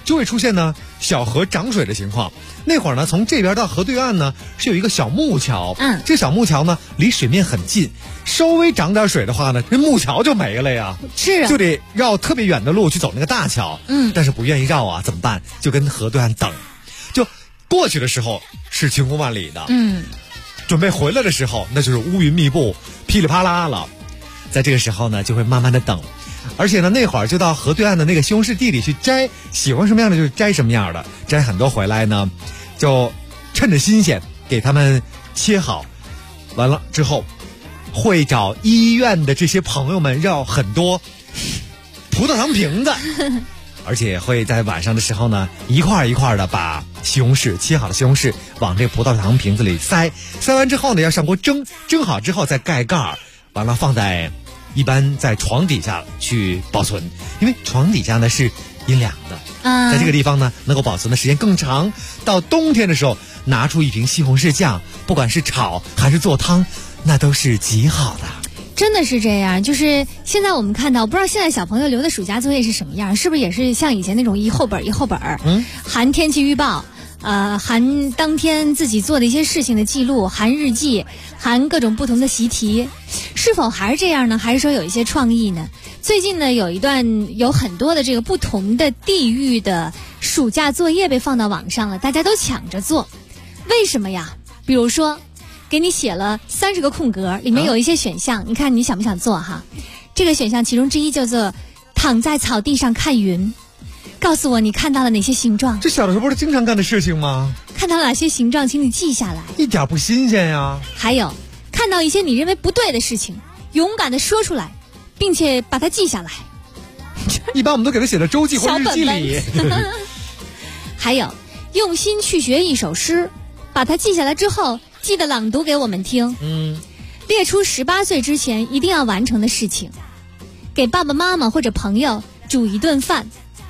就会出现呢小河涨水的情况。那会儿呢，从这边到河对岸呢是有一个小木桥，这小木桥呢离水面很近，稍微涨点水的话呢，这木桥就没了呀， 是就得绕特别远的路去走那个大桥，但是不愿意绕啊，怎么办？就跟河对岸等，就过去的时候是晴空万里的，准备回来的时候那就是乌云密布，噼里啪啦了，在这个时候呢就会慢慢的等。而且呢，那会儿就到河对岸的那个西红柿地里去摘，喜欢什么样的就摘什么样的，摘很多回来呢，就趁着新鲜给他们切好，完了之后会找医院的这些朋友们要很多葡萄糖瓶子，而且会在晚上的时候呢，一块一块的把西红柿切好的西红柿往这葡萄糖瓶子里塞完之后呢，要上锅蒸好之后再盖盖，完了放在一般在床底下去保存，因为床底下呢是阴凉的，在这个地方呢能够保存的时间更长。到冬天的时候，拿出一瓶西红柿酱，不管是炒还是做汤，那都是极好的。 真的是这样，就是现在我们看到，不知道现在小朋友留的暑假作业是什么样，是不是也是像以前那种一厚本，含天气预报，含当天自己做的一些事情的记录，含日记，含各种不同的习题，是否还是这样呢？还是说有一些创意呢？最近呢，有很多的这个不同的地域的暑假作业被放到网上了，大家都抢着做，为什么呀？比如说，给你写了30个空格，里面有一些选项，你看你想不想做哈？这个选项其中之一叫做躺在草地上看云。告诉我你看到了哪些形状？ 这小的时候不是经常干的事情吗？ 看到哪些形状请你记下来， 一点不新鲜呀。 还有看到一些你认为不对的事情，勇敢地说出来，并且把它记下来。 一般我们都给它写在周记或日记里。 还有用心去学一首诗，把它记下来之后记得朗读给我们听。列出18岁之前一定要完成的事情，给爸爸妈妈或者朋友煮一顿饭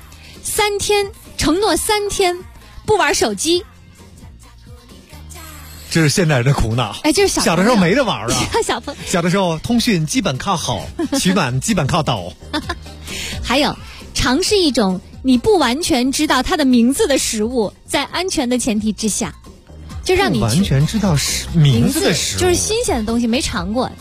承诺3天不玩手机。 这是现代人的苦恼。 这是小的时候没得玩啊。 小的时候通讯基本靠吼，取暖基本靠抖。 还有尝试一种你不完全知道它的名字的食物，在安全的前提之下，就让你完全知道名字的食物， 就是新鲜的东西没尝过，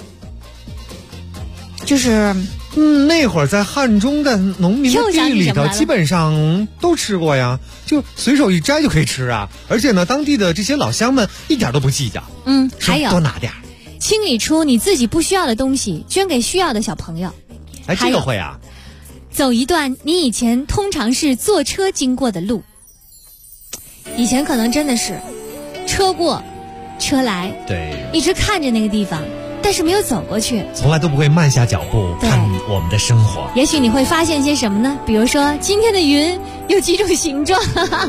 就是那会儿在汉中的农民的地里头，基本上都吃过呀，就随手一摘就可以吃啊。而且呢，当地的这些老乡们一点都不计较。 还有多拿点， 清理出你自己不需要的东西，捐给需要的小朋友。 这个会啊。 走一段你以前通常是坐车经过的路，以前可能真的是车过车来， 对， 一直看着那个地方，但是没有走过去， 从来都不会慢下脚步看我们的生活。 也许你会发现些什么呢？比如说今天的云有几种形状。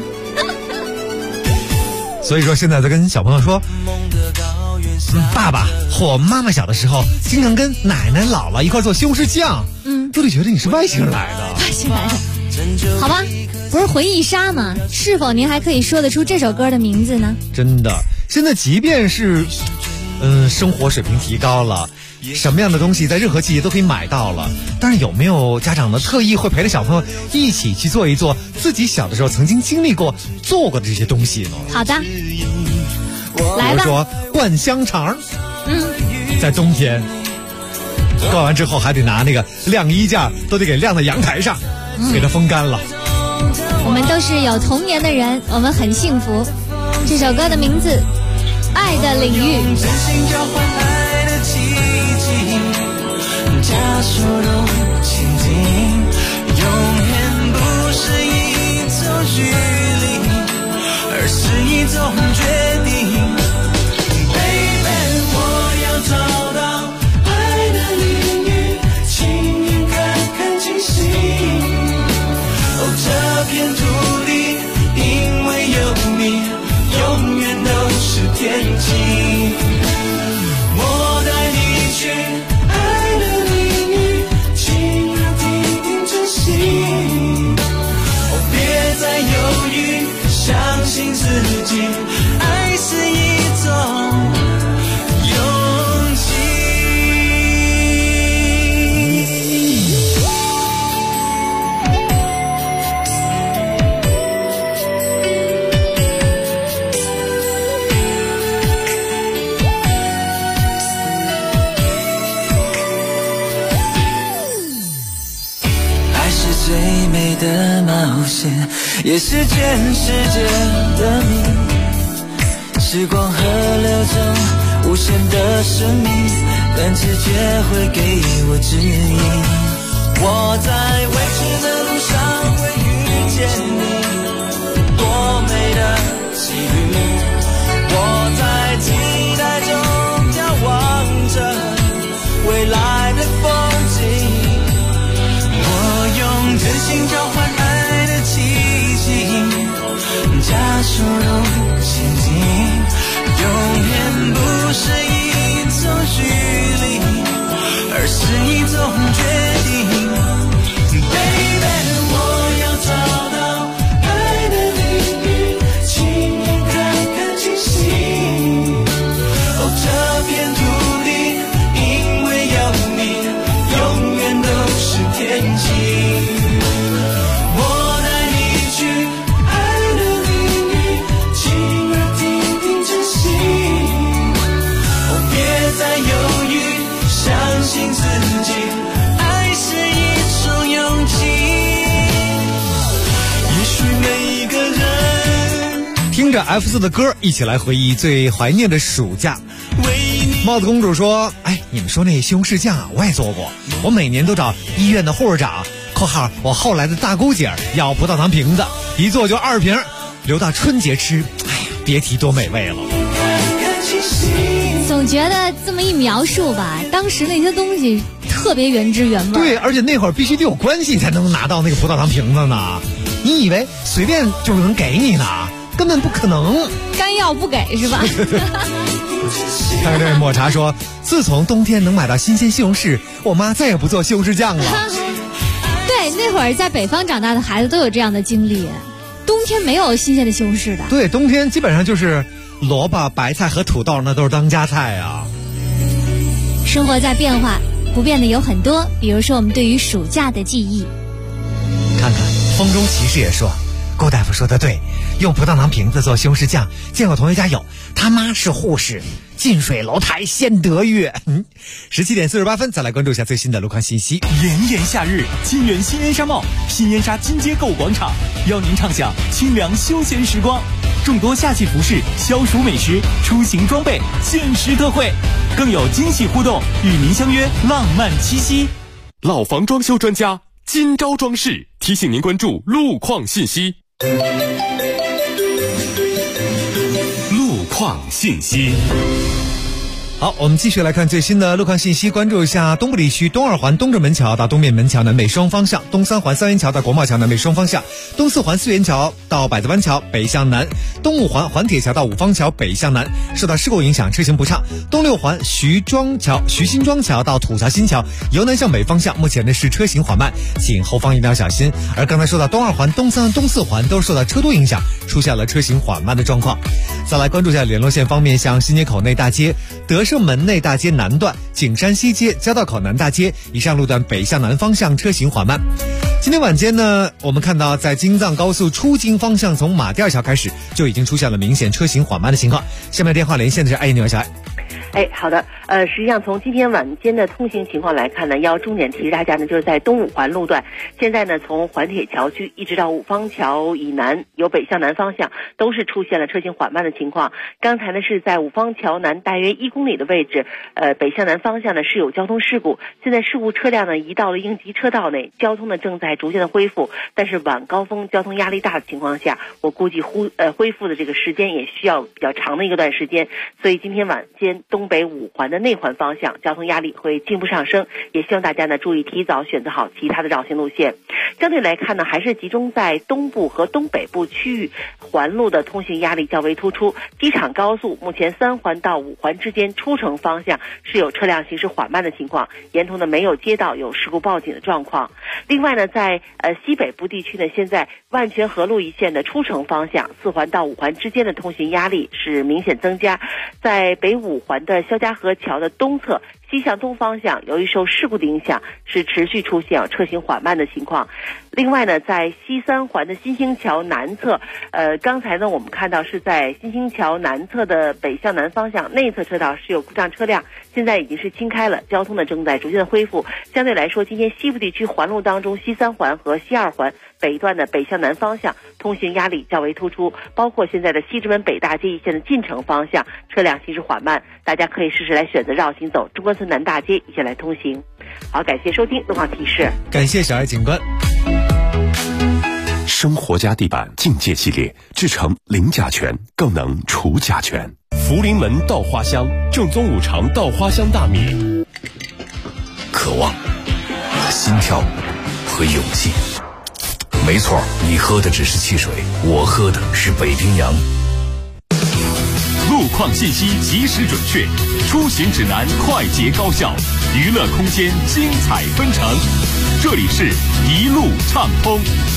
所以说现在在跟小朋友说，爸爸或妈妈小的时候经常跟奶奶姥姥一块做西红柿酱，都得觉得你是外星人来的。 外星来的，好吧，不是回忆杀吗？是否您还可以说得出这首歌的名字呢？ 真的，现在即便是生活水平提高了，什么样的东西在任何季节都可以买到了，但是有没有家长呢特意会陪着小朋友一起去做一做自己小的时候曾经经历过做过的这些东西呢？ 好的，来吧。比如说灌香肠，在冬天灌完之后还得拿那个晾衣架都得给晾在阳台上，给它风干了。 我们都是有童年的人，我们很幸福。这首歌的名字《爱的领域》。 真心交换爱的奇迹，加速度前进，永远不是一种距离，而是一种决定。Baby， 我要找到爱的领域，亲眼看看惊喜。这片土地因为有你，永远都是天际。我带你去爱的领域，晴朗滴滴最美的冒险，也是全世界的谜。时光河流中无限的神秘，但直觉会给我指引。我在未知的路上会遇见你，多美的际遇。我在期待中眺望着未来的风景，我用真心交换爱的奇迹，加速度前进，永远不是一种距离，而是一种决定。Baby， 我要找到爱的领域，亲眼看看清晰。哦，这片土地因为有你，永远都是天际。我带你去爱的领域，亲耳听听真心。哦，别再犹豫，相信自己，爱是一种勇气。也许每一个人听着 F4 的歌，一起来回忆最怀念的暑假。帽子公主说：“哎，你们说那西红柿酱啊，我也做过。我每年都找医院的护士长（括号我后来的大姑姐要葡萄糖瓶子，一做就2瓶，留到春节吃。哎呀，别提多美味了。” 总觉得这么一描述吧，当时那些东西特别原汁原味。 对，而且那会儿必须得有关系才能拿到那个葡萄糖瓶子呢。你以为随便就能给你呢？根本不可能。 干要不给是吧？ 看看这位抹茶说，自从冬天能买到新鲜西红柿，我妈再也不做西红柿酱了。 对，那会儿在北方长大的孩子都有这样的经历，冬天没有新鲜的西红柿的。 对，冬天基本上就是萝卜、白菜和土豆，那都是当家菜啊。 生活在变化，不变的有很多，比如说我们对于暑假的记忆。 看看风中骑士也说，郭大夫说的对，用葡萄糖瓶子做西红柿酱，见过同学家有，他妈是护士，近水楼台先得月。17点48分，再来关注一下最新的路况信息。 炎炎夏日，金源新烟纱帽、新烟纱金街购物广场邀您畅享清凉休闲时光，众多夏季服饰、消暑美食、出行装备限时特惠，更有惊喜互动，与您相约浪漫七夕。 老房装修专家金招装饰提醒您关注路况信息。路况信息。 好，我们继续来看最新的路况信息，关注一下东部地区东二环东直门桥到东面门桥南北双方向，东三环三元桥到国贸桥南北双方向，东四环四元桥到百子湾桥北向南，东五环环铁桥到五方桥北向南，受到事故影响车行不畅。东六环徐新庄桥到土桥新桥由南向北方向，目前呢是车行缓慢，请后方一定要小心。而刚才说到东二环、东三环、东四环都受到车多影响，出现了车行缓慢的状况。再来关注一下联络线方面，像新街口内大街、德胜门内大街南段、景山西街、交道口南大街以上路段北向南方向车行缓慢。今天晚间呢，我们看到在京藏高速出京方向，从马甸桥开始就已经出现了明显车行缓慢的情况。下面电话连线的是你好，小爱。 好的，实际上从今天晚间的通行情况来看呢，要重点提示大家呢，就是在东五环路段，现在呢从环铁桥区一直到五方桥以南，由北向南方向都是出现了车行缓慢的情况。刚才呢是在五方桥南大约1公里的位置，北向南方向呢是有交通事故，现在事故车辆呢移到了应急车道内，交通呢正在逐渐的恢复，但是晚高峰交通压力大的情况下，我估计恢复的这个时间也需要比较长的一个段时间，所以今天晚间东北五环的内环方向交通压力会进一步上升，也希望大家呢注意提早选择好其他的绕行路线。相对来看呢，还是集中在东部和东北部区域，环路的通行压力较为突出。机场高速目前3环到5环之间出城方向是有车辆行驶缓慢的情况，沿途呢没有接到有事故报警的状况。另外呢，在西北部地区呢，现在万泉河路一线的出城方向4环到5环之间的通行压力是明显增加，在北5环的肖家河桥的东侧西向东方向由于受事故的影响是持续出现车行缓慢的情况。另外呢，在西三环的新兴桥南侧，刚才呢我们看到是在新兴桥南侧的北向南方向内侧车道是有故障车辆，现在已经是清开了，交通呢正在逐渐的恢复。相对来说，今天西部地区环路当中，西三环和西二环北段的北向南方向通行压力较为突出，包括现在的西直门北大街一线的进城方向车辆行驶缓慢，大家可以试试来选择绕行走中关村南大街一线来通行。好，感谢收听路况提示， 感谢小爱警官。 生活家地板境界系列制成零甲醛，更能除甲醛。 福临门稻花香正宗五常稻花香大米。 渴望、心跳和勇气。没错，你喝的只是汽水，我喝的是北冰洋。 路况信息及时准确，出行指南快捷高效，娱乐空间精彩纷呈。这里是一路畅通。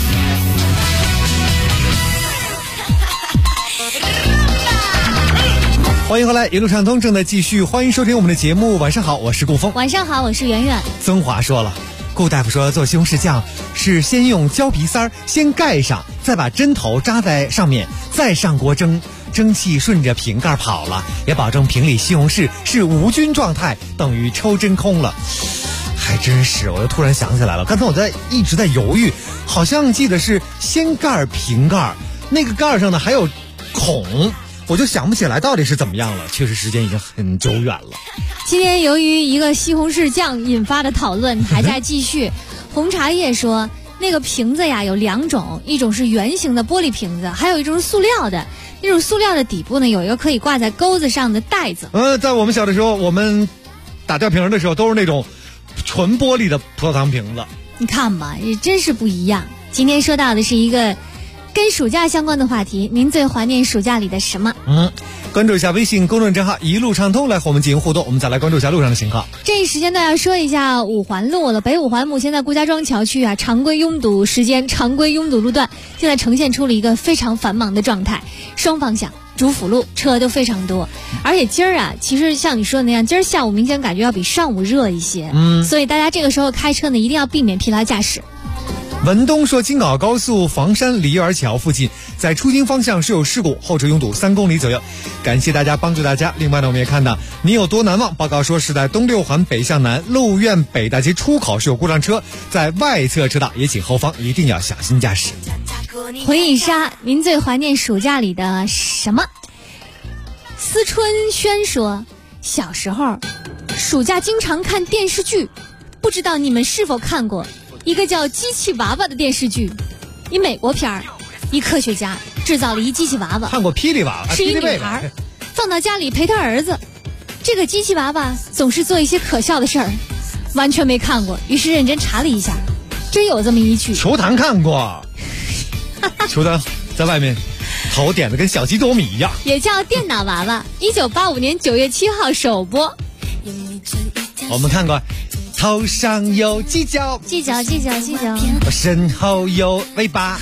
欢迎回来，一路畅通正在继续，欢迎收听我们的节目。晚上好，我是顾峰。 晚上好，我是圆圆。 曾华说了，顾大夫说做西红柿酱是先用胶皮塞先盖上，再把针头扎在上面，再上锅蒸，蒸汽顺着瓶盖跑了，也保证瓶里西红柿是无菌状态，等于抽真空了。还真是，我又突然想起来了，刚才我一直在犹豫，好像记得是先盖瓶盖，那个盖上呢还有孔，我就想不起来到底是怎么样了，确实时间已经很久远了。 今天由于一个西红柿酱引发的讨论还在继续。红茶叶说那个瓶子呀有两种，一种是圆形的玻璃瓶子，还有一种是塑料的。那种塑料的底部呢有一个可以挂在钩子上的带子。 在我们小的时候，我们打吊瓶的时候都是那种纯玻璃的葡萄糖瓶子。 你看吧，也真是不一样。今天说到的是一个跟暑假相关的话题，您最怀念暑假里的什么？ 关注一下微信公众账号一路畅通来和我们进行互动。我们再来关注一下路上的情况。 这一时间段要说一下五环路了，北五环目前在顾家庄桥区啊，常规拥堵时间、常规拥堵路段现在呈现出了一个非常繁忙的状态，双方向主辅路车都非常多，而且今儿啊，其实像你说的那样，今儿下午明显感觉要比上午热一些，所以大家这个时候开车呢，一定要避免疲劳驾驶。 文东说，京港高速房山梨园桥附近在出京方向是有事故，后车拥堵3公里左右。感谢大家帮助大家。另外呢，我们也看到你有多难忘，报告说是在东六环北向南路苑北大街出口是有故障车，在外侧车道，也请后方一定要小心驾驶。 回忆杀，您最怀念暑假里的什么？思春轩说，小时候暑假经常看电视剧，不知道你们是否看过一个叫机器娃娃的电视剧，一美国片儿，一科学家制造了一机器娃娃， 看过霹雳娃娃， 是一女孩，放到家里陪她儿子。这个机器娃娃总是做一些可笑的事儿，完全没看过，于是认真查了一下，真有这么一剧。 球坛看过，球坛在外面头点的跟小鸡啄米一样， 也叫电脑娃娃。1985年9月7号首播。 我们看过。头上有犄角， 犄角， 我身后有尾巴，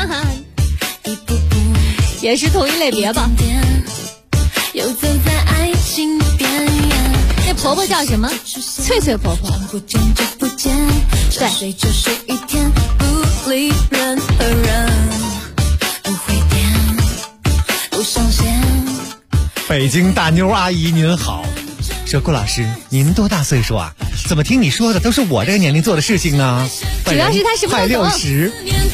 也是同一类别吧。那婆婆叫什么？翠翠婆婆。对。 北京大妞阿姨您好，说顾老师您多大岁数啊？怎么听你说的都是我这个年龄做的事情呢？ 主要是他是快60。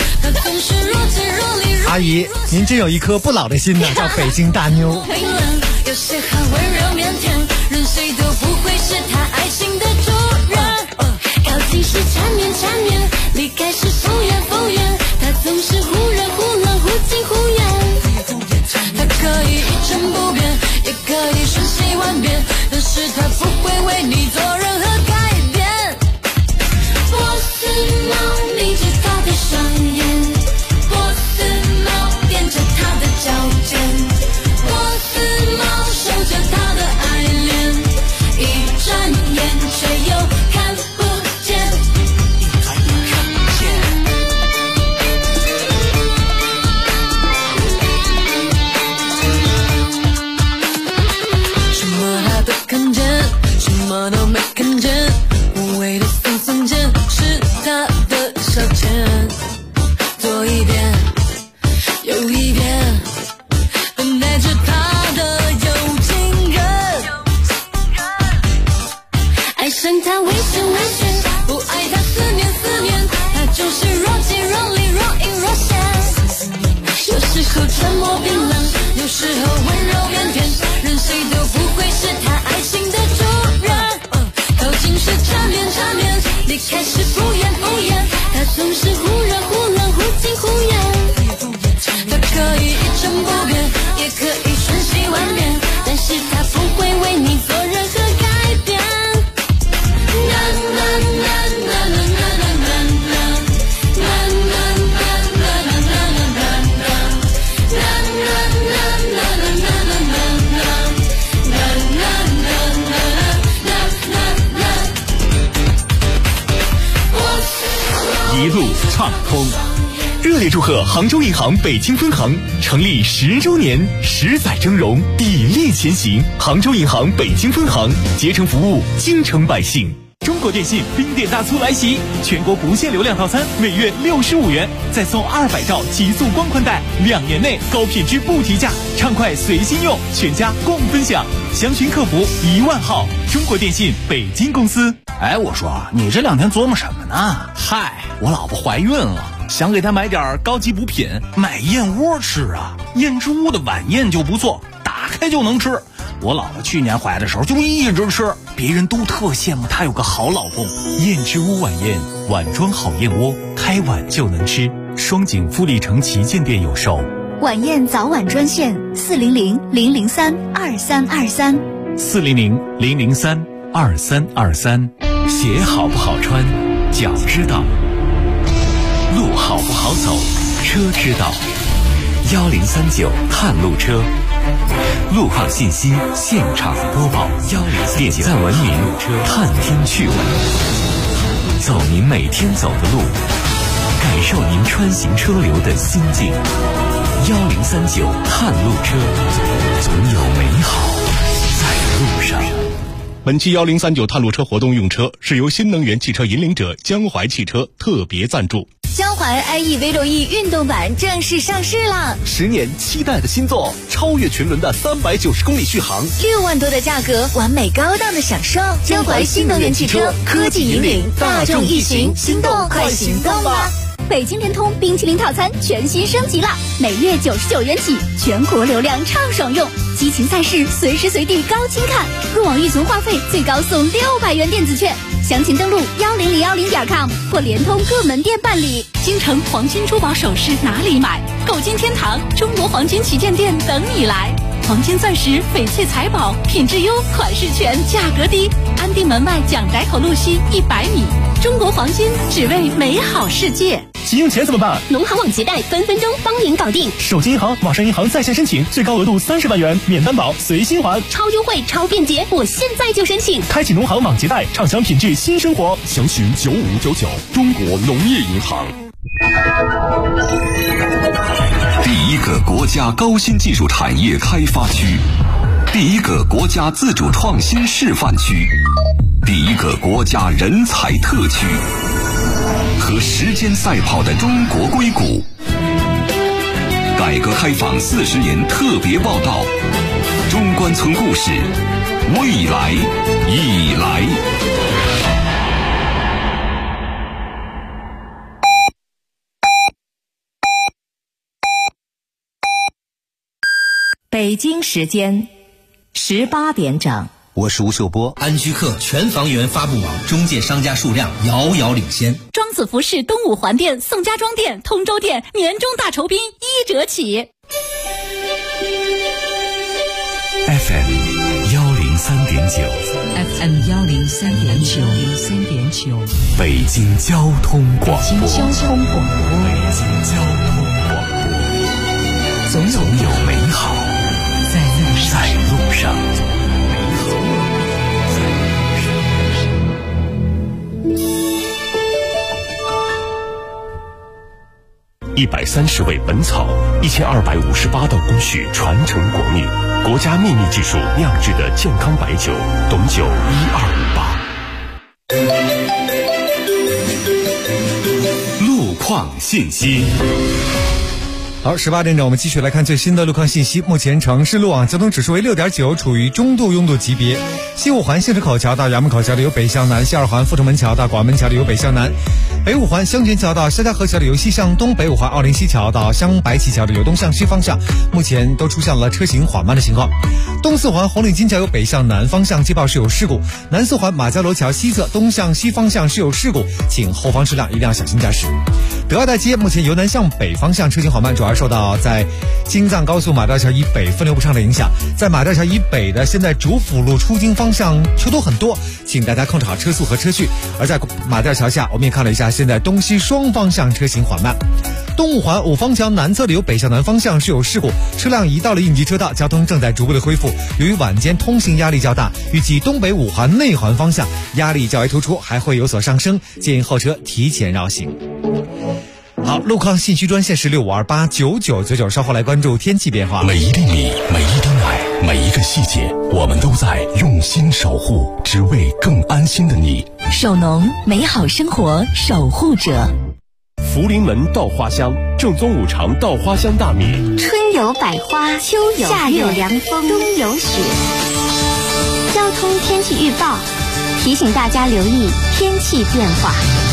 阿姨，您真有一颗不老的心呢，叫北京大妞。 有些很温柔腼腆，任谁都不会是他爱情的主人。靠近时缠绵，离开时风远，他总是忽热忽冷，忽近忽远。他可以一成不变，也可以瞬息万变，但是他不会为你做任何改变。波斯猫眯着他的双眼，波斯猫踮着他的脚尖，波斯猫守着他的爱恋，一转眼却又看不见。 时候温柔腼腆，任谁都不会是他爱情的主人。靠近时缠绵缠绵，离开时敷衍敷衍，他总是忽热忽冷，忽近忽远。他可以一成不变，也可以瞬息万变，但是他不会为你做任何改变。 一路畅通。热烈祝贺杭州银行北京分行成立10周年，10载峥嵘，砥砺前行。杭州银行北京分行竭诚服务京城百姓。中国电信冰点大促来袭，全国不限流量套餐每月65元，再送200兆极速光宽带，2年内高品质不提价，畅快随心用，全家共分享。详询客服10000号。中国电信北京公司。 哎，我说你这2天琢磨什么呢？嗨，我老婆怀孕了，想给她买点高级补品，买燕窝吃啊。燕之屋的晚宴就不错，打开就能吃。我老婆去年怀的时候就一直吃，别人都特羡慕她有个好老公。 燕之屋晚宴，碗装好燕窝，开碗就能吃。双井富力城旗舰店有售。 晚宴早晚专线400-003-2323 400-003-2323。鞋好不好穿，脚知道；路好不好走，车知道。1039探路车，路况信息现场播报。点赞文明探听趣闻，走您每天走的路，感受您穿行车流的心境。1039探路车，总有美好在路上。 本期1039探路车活动用车是由新能源汽车引领者江淮汽车特别赞助。 江淮 IE V6E 运动版正式上市了 ，10年期待的新作，超越群伦的390公里续航 ，6万多的价格，完美高档的享受。江淮新能源汽车，科技引领大众一行，心动快行动吧！ 北京联通冰淇淋套餐全新升级了，每月99元起，全国流量畅爽用，激情赛事随时随地高清看，入网预存话费最高送600元电子券。详情登录10010.com 或联通各门店办理。 京城黄金珠宝首饰哪里买？购金天堂中国黄金旗舰店等你来。黄金钻石、翡翠财宝，品质优，款式全，价格低。安定门外蒋宅口路西100米。中国黄金，只为美好世界。 急用钱怎么办？ 农行网结贷分分钟帮您搞定。 手机银行、网上银行在线申请，最高额度30万元，免担保，随心还， 超优惠、超便捷，我现在就申请。 开启农行网结贷，畅享品质新生活。 详询9599。中国农业银行。 第一个国家高新技术产业开发区，第一个国家自主创新示范区，第一个国家人才特区。和时间赛跑的中国硅谷，改革开放40年特别报道，中关村故事，未来已来。 北京时间18点整。 我是吴秀波。 安居客全房源发布网中介商家数量遥遥领先。 庄子服饰东五环店、宋家庄店、通州店年终大酬宾1折起。 FM 103.9 FM 103.9 北京交通广播。 北京交通广播。 总有美好在路上。130味本草，1258道工序传承国命，国家秘密技术酿制的健康白酒，董酒1258。路况信息。 好，18点整，我们继续来看最新的路况信息。目前城市路网交通指数为6.9，处于中度拥堵级别。西五环西直口桥到衙门口桥的由北向南，西二环阜成门桥到广门桥的由北向南，北五环香泉桥到肖家河桥的由西向东，北五环奥林西桥到香白旗桥的由东向西方向，目前都出现了车行缓慢的情况。东四环红领巾桥由北向南方向接报是有事故，南四环马家楼桥西侧东向西方向是有事故，请后方车辆一定要小心驾驶。德奥大街目前由南向北方向车行缓慢，主要受到在京藏高速马吊桥以北分流不畅的影响，在马吊桥以北的现在主辅路出京方向车多很多，请大家控制好车速和车距。而在马吊桥下，我们也看了一下，现在东西双方向车行缓慢。东五环五方桥南侧的由北向南方向是有事故，车辆移到了应急车道，交通正在逐步的恢复。由于晚间通行压力较大，预计东北五环内环方向压力较为突出，还会有所上升，建议后车提前绕行。好，路况信息专线是65289999，稍后来关注天气变化。 每一粒米，每一滴奶，每一个细节，我们都在用心守护，只为更安心的你。 首农，美好生活守护者。 福临门稻花香，正宗五常稻花香大米。 春有百花，秋有夏有凉风，冬有雪。交通天气预报提醒大家留意天气变化。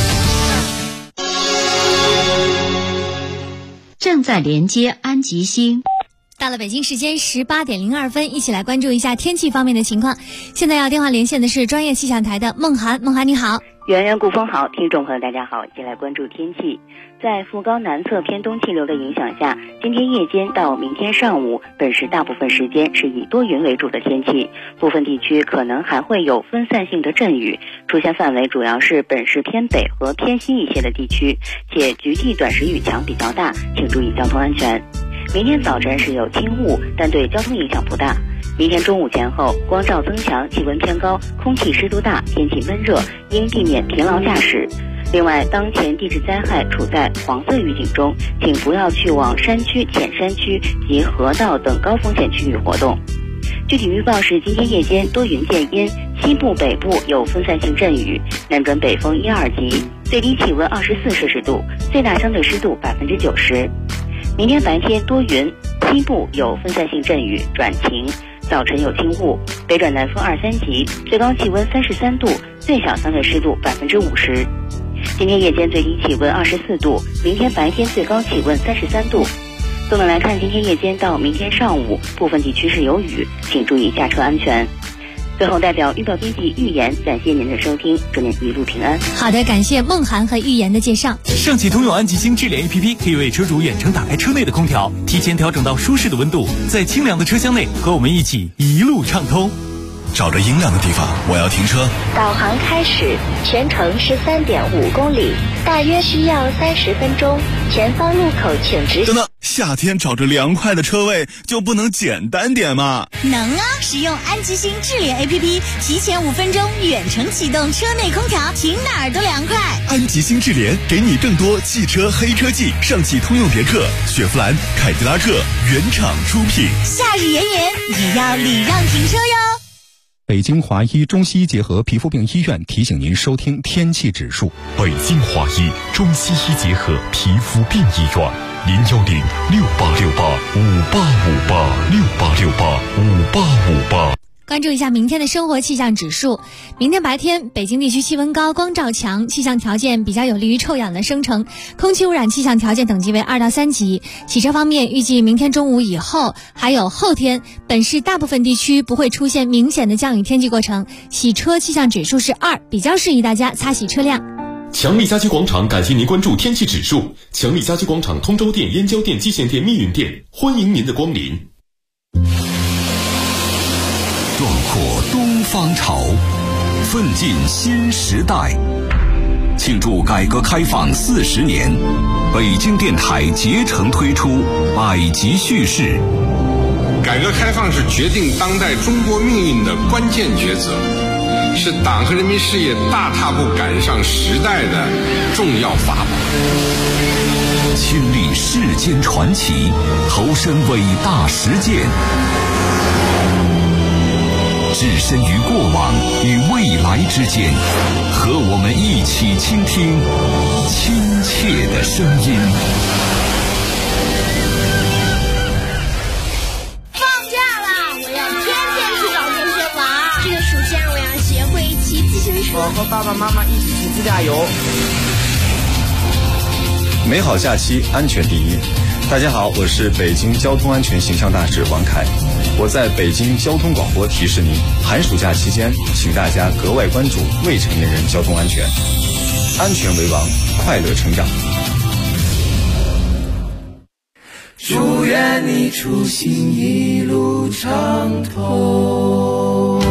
正在连接安吉星。 到了北京时间18点02分，一起来关注一下天气方面的情况。现在要电话连线的是专业气象台的孟涵，孟涵你好。 圆圆顾风好，听众朋友大家好，一起来关注天气。在副高南侧偏东气流的影响下，今天夜间到明天上午，本市大部分时间是以多云为主的天气，部分地区可能还会有分散性的阵雨，出现范围主要是本市偏北和偏西一些的地区，且局地短时雨强比较大，请注意交通安全。明天早晨是有轻雾，但对交通影响不大。明天中午前后，光照增强，气温偏高，空气湿度大，天气闷热，应避免疲劳驾驶。另外，当前地质灾害处在黄色预警中，请不要去往山区、浅山区及河道等高风险区域活动。具体预报是今天夜间多云见阴，西部北部有分散性阵雨，南转北风1、2级，最低气温24摄氏度，最大相对湿度90%。明天白天多云，西部有分散性阵雨转晴，早晨有轻雾，北转南风2、3级，最高气温33度，最小相对湿度50%。今天夜间最低气温24度，明天白天最高气温33度。纵的来看，今天夜间到明天上午，部分地区是有雨，请注意驾车安全。最后，代表预报编辑预言，感谢您的收听，祝您一路平安。 好的，感谢孟涵和预言的介绍。 上汽通用安吉星智联 APP 可以为车主远程打开车内的空调，提前调整到舒适的温度，在清凉的车厢内和我们一起一路畅通。 找着阴凉的地方，我要停车。 导航开始，全程13.5公里，大约需要30分钟。前方路口请直行。 等等，夏天找着凉快的车位就不能简单点吗？ 能啊！使用安吉星智联 APP， 提前5分钟远程启动车内空调，停哪儿都凉快。 安吉星智联给你更多汽车黑科技，上汽通用别克、雪佛兰、凯迪拉克原厂出品。 夏日炎炎，也要礼让停车哟。 北京华医中西医结合皮肤病医院提醒您收听天气指数。 北京华医中西医结合皮肤病医院，01068585868586858。 关注一下明天的生活气象指数。明天白天，北京地区气温高，光照强，气象条件比较有利于臭氧的生成，空气污染气象条件等级为2到3级。洗车方面，预计明天中午以后还有后天，本市大部分地区不会出现明显的降雨天气过程，洗车气象指数是2，比较适宜大家擦洗车辆。 强力家居广场感谢您关注天气指数。强力家居广场通州店、燕郊店、蓟县店、密云店，欢迎您的光临。 壮阔东方潮，奋进新时代。庆祝改革开放40年，北京电台竭诚推出百集叙事。 改革开放是决定当代中国命运的关键抉择，是党和人民事业大踏步赶上时代的重要法宝。 亲历世间传奇，投身伟大实践，置身于过往与未来之间，和我们一起倾听亲切的声音。 爸爸妈妈一起去自驾游。 美好假期，安全第一。大家好，我是北京交通安全形象大使王凯。我在北京交通广播提示您，寒暑假期间，请大家格外关注未成年人交通安全，安全为王，快乐成长。 祝愿你出行一路畅通。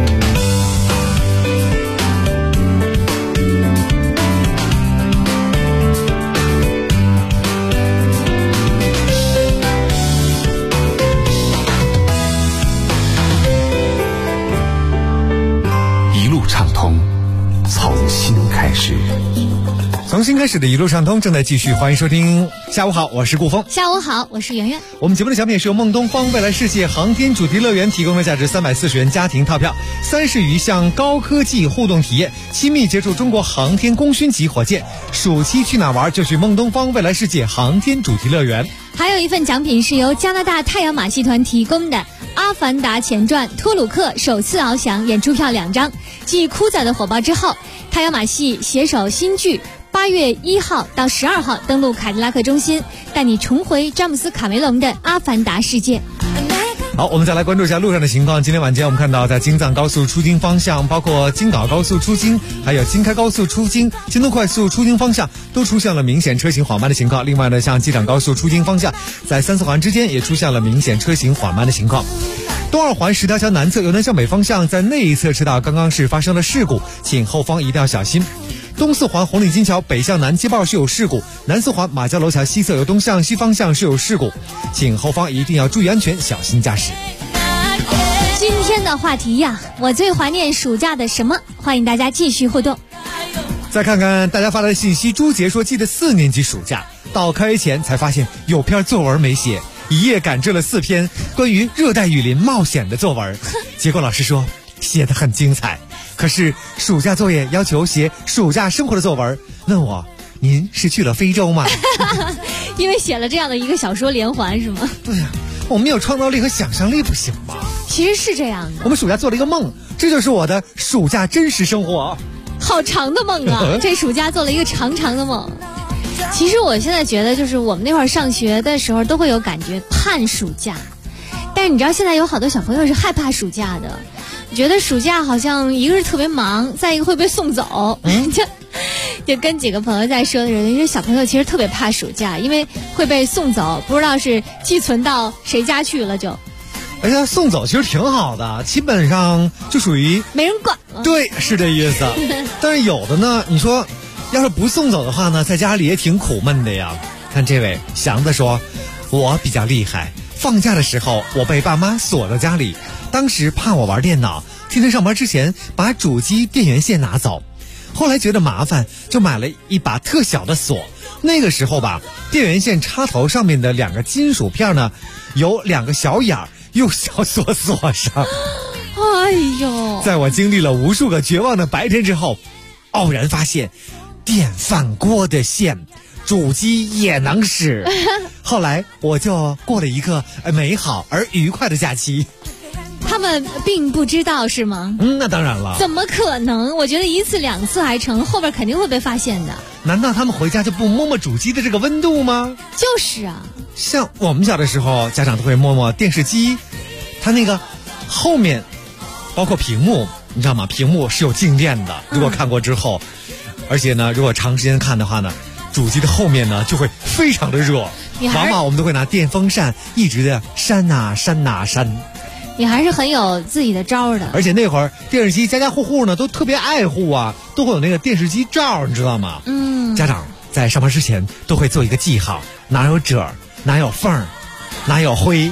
一路畅通，从新开始。 从新开始的一路畅通正在继续，欢迎收听。下午好，我是顾峰。 下午好，我是圆圆。 我们节目的奖品是由孟东方未来世界航天主题乐园提供的价值340元家庭套票，30余项高科技互动体验，亲密接触中国航天功勋级火箭。暑期去哪玩就去孟东方未来世界航天主题乐园。 还有一份奖品是由加拿大太阳马戏团提供的《阿凡达前传》托鲁克首次翱翔演出票2张。继枯燥的火爆之后，太阳马戏携手新剧8月1号到12号登陆凯迪拉克中心，带你重回詹姆斯卡梅隆的阿凡达世界。 好，我们再来关注一下路上的情况。今天晚间我们看到在京藏高速出京方向，包括京港高速出京，还有京开高速出京、京东快速出京方向都出现了明显车型缓慢的情况。另外呢，像机场高速出京方向，在3四环之间也出现了明显车型缓慢的情况。东二环10条桥南侧由南向北方向，在内一侧车道刚刚是发生了事故，请后方一定要小心。东四环红领巾桥北向南接报是有事故，南四环马交楼桥西侧由东向西方向是有事故，请后方一定要注意安全，小心驾驶。 今天的话题呀，我最怀念暑假的什么？欢迎大家继续互动。 再看看大家发来的信息，朱杰说记得4年级暑假到开学前才发现有篇作文没写，一夜赶制了4篇关于热带雨林冒险的作文，结果老师说写得很精彩。可是暑假作业要求写暑假生活的作文，问我您是去了非洲吗？ 因为写了这样的一个小说连环是吗？ 对呀，我们有创造力和想象力不行吗？ 其实是这样的， 我们暑假做了一个梦，这就是我的暑假真实生活。 好长的梦啊！这暑假做了一个长长的梦。其实我现在觉得，就是我们那会儿上学的时候都会有感觉盼暑假，但是你知道现在有好多小朋友是害怕暑假的，觉得暑假好像一个是特别忙，再一个会被送走。就跟几个朋友在说的时候，因为小朋友其实特别怕暑假，因为会被送走，不知道是寄存到谁家去了就。 哎呀，送走其实挺好的，基本上就属于没人管了。 对，是这意思。但是有的呢，你说要是不送走的话呢，在家里也挺苦闷的呀。看这位祥子说，我比较厉害，放假的时候我被爸妈锁在家里，当时怕我玩电脑，天天上班之前把主机电源线拿走，后来觉得麻烦，就买了一把特小的锁。那个时候吧，电源线插头上面的2个金属片呢，有2个小眼儿，用小锁锁上。 哎呦！ 在我经历了无数个绝望的白天之后，偶然发现电饭锅的线主机也能使。后来我就过了一个美好而愉快的假期。 他们并不知道是吗？ 那当然了。 怎么可能？我觉得1次2次还成，后边肯定会被发现的。 难道他们回家就不摸摸主机的这个温度吗？ 就是啊。 像我们小的时候，家长都会摸摸电视机，它那个后面包括屏幕，你知道吗？屏幕是有静电的，如果看过之后，而且呢，如果长时间看的话呢，主机的后面呢就会非常的热，往往我们都会拿电风扇一直的扇啊扇啊扇。 你还是很有自己的招的。 而且那会儿电视机家家户户呢都特别爱护啊，都会有那个电视机罩，你知道吗？家长在上班之前都会做一个记号，哪有褶儿，哪有缝儿，哪有灰。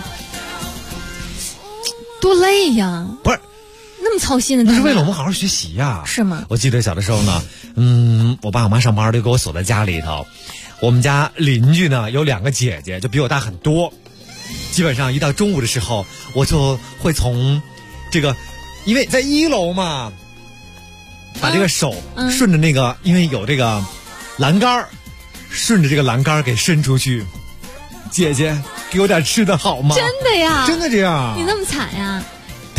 多累呀！ 不是那么操心的， 那是为了我们好好学习呀。 是吗？ 我记得小的时候呢，我爸我妈上班都给我锁在家里头。我们家邻居呢有2个姐姐，就比我大很多。基本上一到中午的时候，我就会从这个，因为在1楼嘛，把这个手顺着那个，因为有这个栏杆，顺着这个栏杆给伸出去。姐姐，给我点吃的好吗？ 真的呀？ 真的这样？ 你那么惨呀？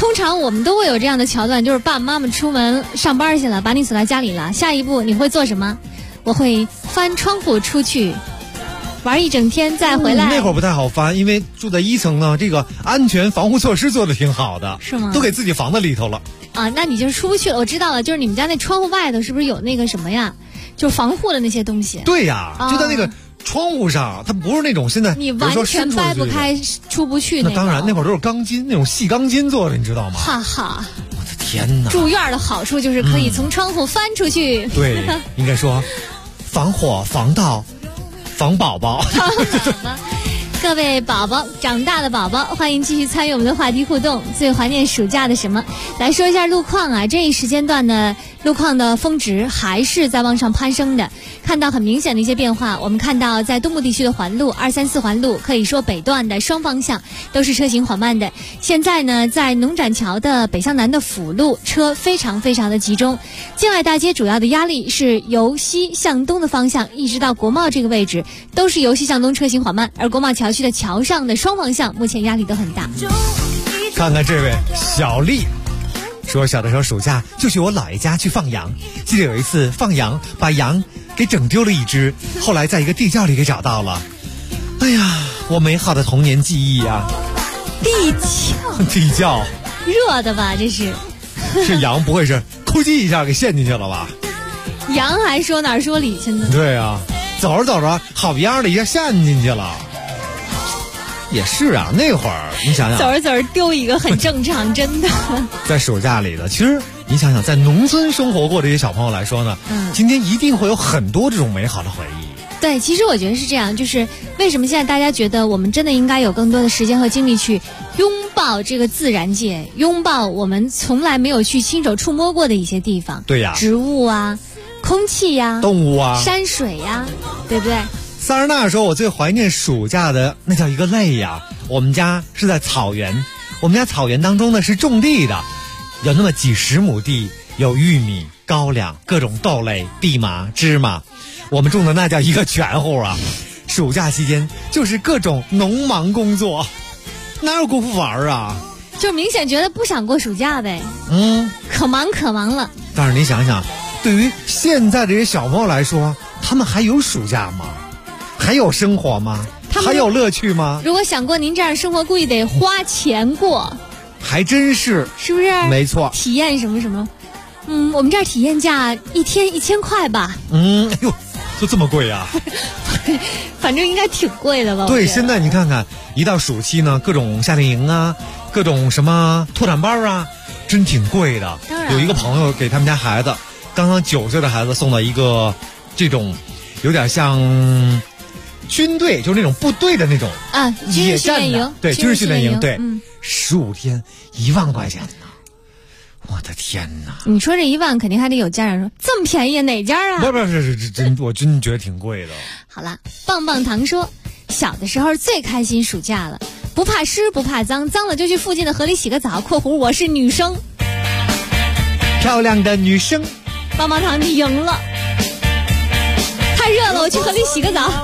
通常我们都会有这样的桥段，就是爸爸妈妈出门上班去了，把你锁在家里了，下一步你会做什么？我会翻窗户出去玩一整天再回来。 那会儿不太好翻，因为住在1层呢，这个安全防护措施做得挺好的。 是吗？ 都给自己防在里头了。 啊，那你就是出不去了。我知道了，就是你们家那窗户外头是不是有那个什么呀？就防护的那些东西。 对呀，就在那个窗户上，它不是那种现在你完全掰不开出不去。 那当然，那会儿都是钢筋，那种细钢筋做的，你知道吗？ 哈哈， 我的天哪！ 住院的好处就是可以从窗户翻出去。 对，应该说防火、防盗、防宝宝。 各位宝宝，长大的宝宝，欢迎继续参与我们的话题互动。最怀念暑假的什么？来说一下路况啊，这一时间段呢，路况的峰值还是在往上攀升的，看到很明显的一些变化。我们看到在东部地区的环路234环路，可以说北段的双方向都是车行缓慢的。现在呢，在农展桥的北向南的辅路，车非常的集中。建外大街主要的压力是由西向东的方向，一直到国贸这个位置，都是由西向东车行缓慢，而国贸桥区的桥上的双方向目前压力都很大。 看看这位小丽说，小的时候暑假就去我姥爷家去放羊，记得有一次放羊把羊给整丢了一只，后来在一个地窖里给找到了。哎呀，我美好的童年记忆啊！地窖热的吧？这是羊，不会是哭叽一下给陷进去了吧？ 羊还说哪儿说理去呢？ 对啊，走着走着好样的一下陷进去了。也是啊，那会儿你想想， 走着走着丢一个很正常，真的。 在暑假里的，其实你想想，在农村生活过这些小朋友来说呢，今天一定会有很多这种美好的回忆。 对，其实我觉得是这样，就是为什么现在大家觉得我们真的应该有更多的时间和精力去拥抱这个自然界，拥抱我们从来没有去亲手触摸过的一些地方。 对呀， 植物啊，空气呀， 动物啊， 山水呀，对不对？ 萨尔纳说，我最怀念暑假的那叫一个累呀。我们家是在草原，我们家草原当中呢是种地的，有那么几十亩地，有玉米、高粱、各种豆类、蓖麻、芝麻，我们种的那叫一个全乎啊。暑假期间就是各种农忙工作，哪有功夫玩啊？ 就明显觉得不想过暑假呗。可忙了。 但是你想想，对于现在这些小朋友来说，他们还有暑假吗？还有生活吗？还有乐趣吗？ 如果想过您这样生活，估计得花钱过。 还真是， 是不是？ 没错。 体验什么？我们这儿体验价1天1000块吧。 哎呦，就这么贵啊？ 反正应该挺贵的吧？ 对，现在你看看，一到暑期呢，各种夏令营啊，各种什么拓展班啊，真挺贵的。有一个朋友给他们家孩子，刚刚9岁的孩子送到一个这种有点像军队，就是那种部队的那种野战的，对，军事训练营，对，15天1万块钱呢，我的天哪！ 你说这1万，肯定还得有家长说这么便宜，哪家啊？ 不是真，我真觉得挺贵的。 好了，棒棒糖说，小的时候最开心暑假了，不怕湿不怕脏，脏了就去附近的河里洗个澡。（括弧我是女生， 漂亮的女生。） 棒棒糖，你赢了。太热了，我去河里洗个澡。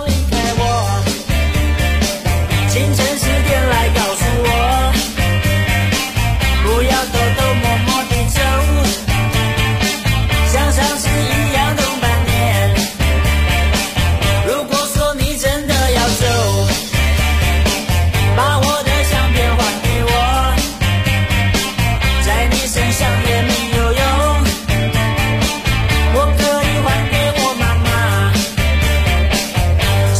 清晨10点来告诉我，不要偷偷摸摸地走，像上次一样等半年。如果说你真的要走，把我的相片还给我，在你身上也没有用，我可以还给我妈妈。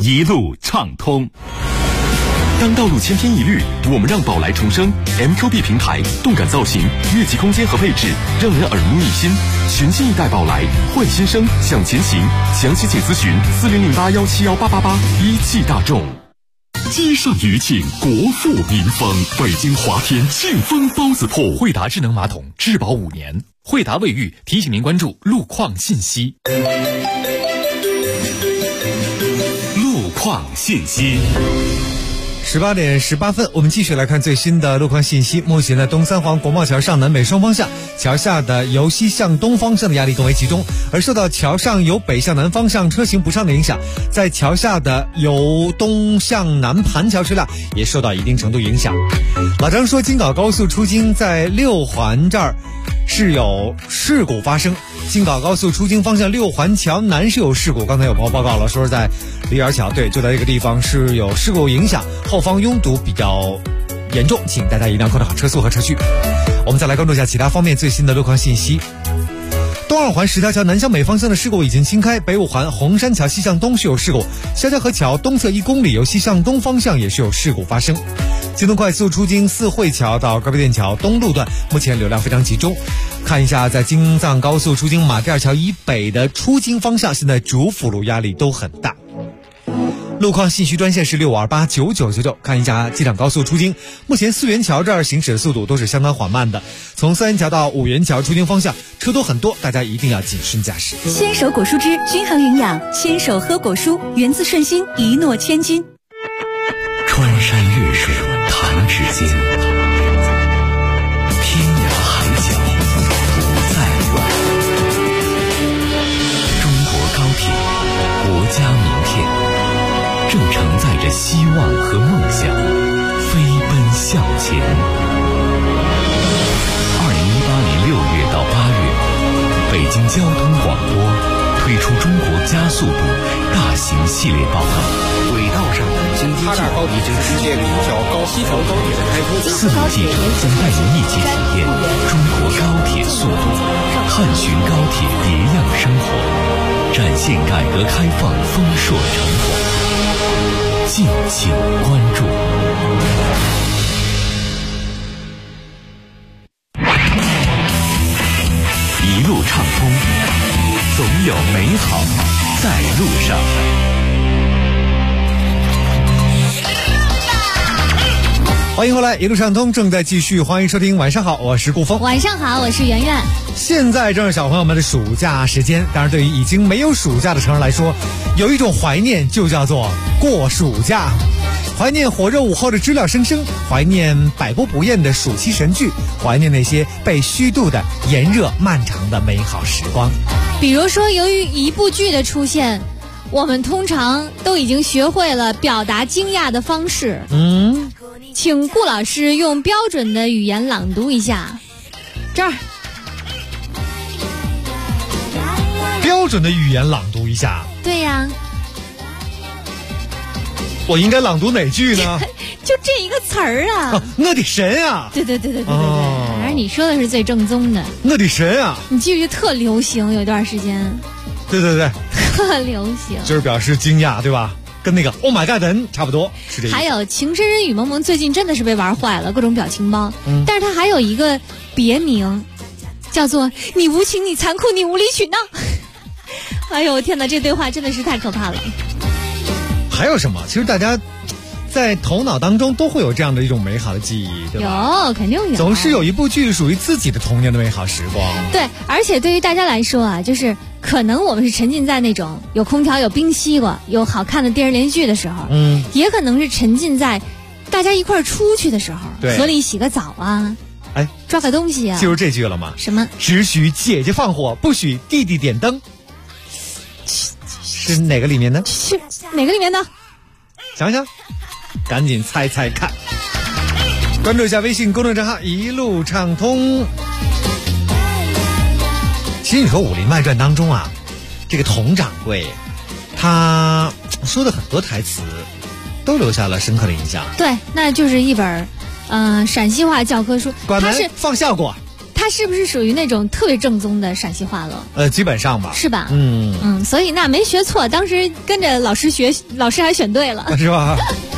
一路畅通。当道路千篇一律，我们让宝来重生。MQB 平台动感造型、越级空间和配置，让人耳目一新。全新一代宝来，换新生，向前行。详细请咨询4008171888。一汽大众。 积善余庆，国富民丰。北京华天庆丰包子铺， 惠达智能马桶质保5年。惠达卫浴提醒您关注路况信息。 路况信息。 18点18分，我们继续来看最新的路况信息。目前呢，东三环国贸桥上南北双方向桥下的由西向东方向的压力更为集中，而受到桥上由北向南方向车行不畅的影响，在桥下的由东向南盘桥车辆也受到一定程度影响。老张说，京港高速出京在6环这儿是有事故发生，京港高速出京方向6环桥南是有事故。刚才有朋友报告了，说是在梨园桥，对，就在这个地方是有事故影响，后方拥堵比较严重，请大家一定要控制好车速和车距。我们再来关注一下其他方面最新的路况信息。东2环10条桥南向北方向的事故已经清开，北5环红山桥西向东是有事故，肖家河桥东侧1公里由西向东方向也是有事故发生。京东快速出京四惠桥到高碑店桥东路段目前流量非常集中。看一下在京藏高速出京马甸桥以北的出京方向，现在主辅路压力都很大。路况信息专线是65289999，看一下机场高速出京，目前四元桥这儿行驶的速度都是相当缓慢的，从三元桥到五元桥出京方向车多很多，大家一定要谨慎驾驶。 鲜手果蔬汁均衡营养，鲜手喝果蔬，源自顺心，一诺千金。 穿山越水弹指间，天涯海角不再远。中国高铁，国家名片，正承载着希望和梦想，飞奔向前。2018年6月到8月，北京交通广播推出中国加速度大型系列报告，轨道上的经济计划已经实现一条西条高铁的开通。4名记者将带您一起体验中国高铁速度，探寻高铁别样生活，展现改革开放丰硕成果。敬请关注。一路畅通，总有美好在路上。 欢迎回来，一路畅通正在继续，欢迎收听。晚上好，我是顾峰。 晚上好，我是圆圆。 现在正是小朋友们的暑假时间，当然对于已经没有暑假的成人来说，有一种怀念就叫做过暑假。怀念火热午后的知了声声，怀念百播不厌的暑期神剧，怀念那些被虚度的炎热漫长的美好时光。 比如说，由于一部剧的出现，我们通常都已经学会了表达惊讶的方式。请顾老师用标准的语言朗读一下。这儿， 标准的语言朗读一下。 对呀。 我应该朗读哪句呢？ 就这一个词儿啊！ 我的神啊！ 对，反正你说的是最正宗的。 我的神啊！ 你记不记得特流行有段时间？ 对， 特流行， 就是表示惊讶，对吧？跟那个 Oh my God 差不多，是这个。 还有情深深雨蒙蒙，最近真的是被玩坏了，各种表情包。但是它还有一个别名，叫做你无情，你残酷，你无理取闹。哎呦天哪，这对话真的是太可怕了。 还有什么？其实大家在头脑当中都会有这样的一种美好的记忆，对吧？ 有，肯定有。 总是有一部剧属于自己的童年的美好时光。 对，而且对于大家来说啊，就是可能我们是沉浸在那种有空调、有冰西瓜、有好看的电视连续剧的时候，也可能是沉浸在大家一块儿出去的时候，河里洗个澡啊，抓个东西啊。 记住这句了吗？ 什么？ 只许姐姐放火，不许弟弟点灯。是哪个里面呢？ 是哪个里面呢？ 想想，赶紧猜猜看。关注一下微信公众账号一路畅通。其实你说《武林外传》当中啊，这个佟掌柜他说的很多台词都留下了深刻的印象。 对，那就是一本陕西话教科书。 关门放效果。 它那是不是属于那种特别正宗的陕西话了？ 基本上吧。 是吧？所以那没学错，当时跟着老师学，老师还选对了， 是吧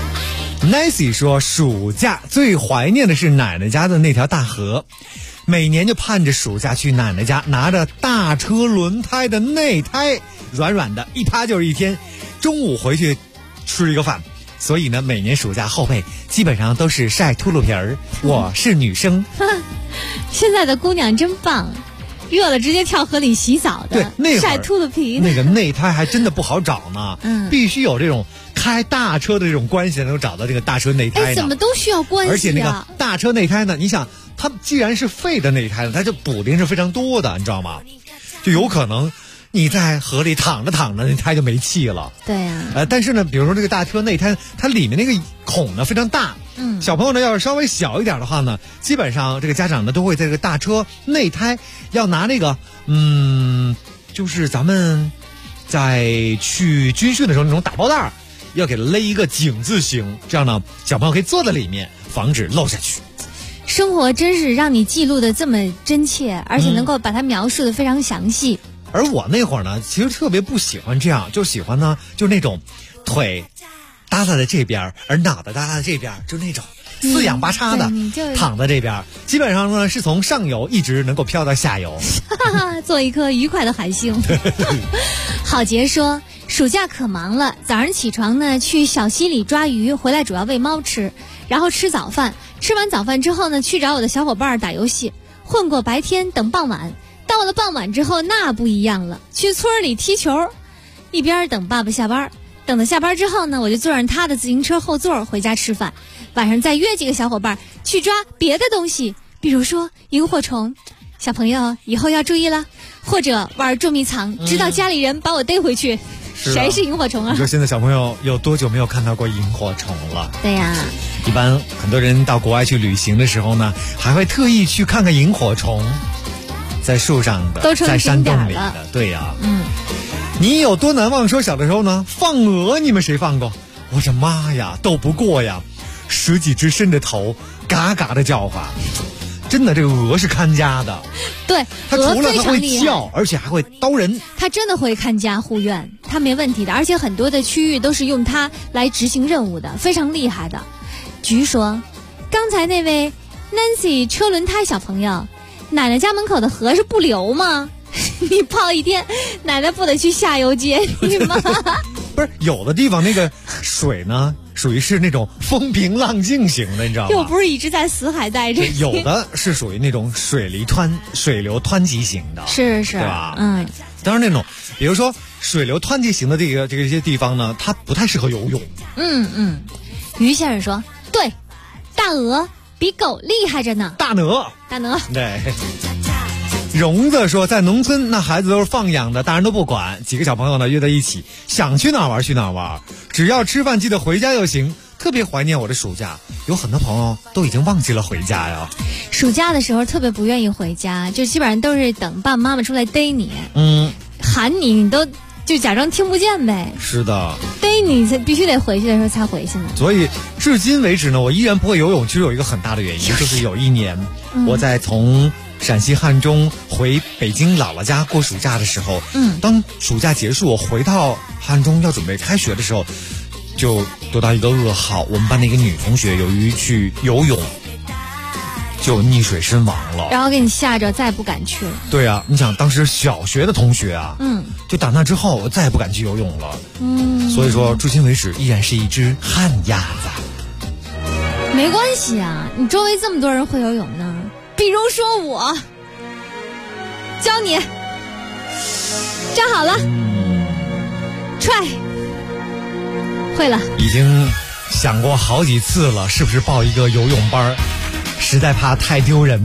？Nancy 说，暑假最怀念的是奶奶家的那条大河，每年就盼着暑假去奶奶家，拿着大车轮胎的内胎，软软的，一趴就是一天，中午回去吃一个饭。所以呢，每年暑假后背基本上都是晒秃噜皮儿。我是女生， 现在的姑娘真棒，热了直接跳河里洗澡的， 对，那晒秃噜皮那个内胎还真的不好找呢，必须有这种开大车的这种关系才能找到这个大车内胎呢。 怎么都需要关系啊？ 而且那个大车内胎呢，你想，它既然是废的内胎呢，它就补丁是非常多的，你知道吗？就有可能你在河里躺着躺着，那胎就没气了。 对呀。 但是呢，比如说这个大车内胎，它里面那个孔呢非常大。小朋友呢要是稍微小一点的话呢，基本上这个家长呢都会在这个大车内胎要拿那个就是咱们在去军训的时候那种打包袋，要给它勒一个井字形，这样呢小朋友可以坐在里面，防止漏下去。 生活真是让你记录的这么真切，而且能够把它描述的非常详细。 而我那会儿呢，其实特别不喜欢这样，就喜欢呢，就那种腿搭在这边，而脑袋搭在这边，就那种四仰八叉的躺在这边，基本上呢是从上游一直能够飘到下游， 做一颗愉快的海星。郝杰说，暑假可忙了，早上起床呢去小溪里抓鱼，回来主要喂猫吃，然后吃早饭，吃完早饭之后呢去找我的小伙伴打游戏，混过白天等傍晚。到了傍晚之后那不一样了，去村里踢球，一边等爸爸下班，等到下班之后呢，我就坐上他的自行车后座回家吃饭，晚上再约几个小伙伴去抓别的东西，比如说萤火虫，小朋友以后要注意了，或者玩捉迷藏，直到家里人把我逮回去。谁是萤火虫啊？ 你说现在小朋友有多久没有看到过萤火虫了？ 对呀， 一般很多人到国外去旅行的时候呢，还会特意去看看萤火虫，在树上的，在山洞里的。对呀，你有多难忘？说小的时候呢，放鹅，你们谁放过？我的妈呀，斗不过呀，10几只伸着头，嘎嘎的叫唤。真的，这个鹅是看家的。 对， 它除了它会叫，而且还会叨人。 它真的会看家护院，它没问题的。而且很多的区域都是用它来执行任务的，非常厉害的。菊说，刚才那位 Nancy 车轮胎小朋友，奶奶家门口的河是不流吗？你泡一天，奶奶不得去下游接你吗？ 不是，有的地方那个水呢，属于是那种风平浪静型的，你知道吗？ 又不是一直在死海待着。 有的是属于那种水流湍急型的， 是， 对吧？当然那种，比如说水流湍急型的这些地方呢，它不太适合游泳。 于先生说，对，大鹅比狗厉害着呢。 大鹅，对。荣子说，在农村那孩子都是放养的，大人都不管，几个小朋友呢约在一起，想去哪玩去哪玩，只要吃饭记得回家就行。特别怀念我的暑假，有很多朋友都已经忘记了回家呀。 暑假的时候特别不愿意回家，就基本上都是等爸爸妈妈出来逮你，喊你，你都就假装听不见呗。 是的， 逮你才必须得回去的时候才回去呢。 所以至今为止呢，我依然不会游泳。其实有一个很大的原因，就是有一年我在从陕西汉中回北京姥姥家过暑假的时候，当暑假结束，我回到汉中要准备开学的时候，就得到一个噩耗，我们班的一个女同学由于去游泳就溺水身亡了， 然后给你吓着再也不敢去了。 对啊，你想当时小学的同学啊，就打那之后我再也不敢去游泳了。所以说至今为止依然是一只旱鸭子。 没关系啊，你周围这么多人会游泳呢，比如说我教你，站好了，踹，会了。 已经想过好几次了，是不是报一个游泳班，实在怕太丢人。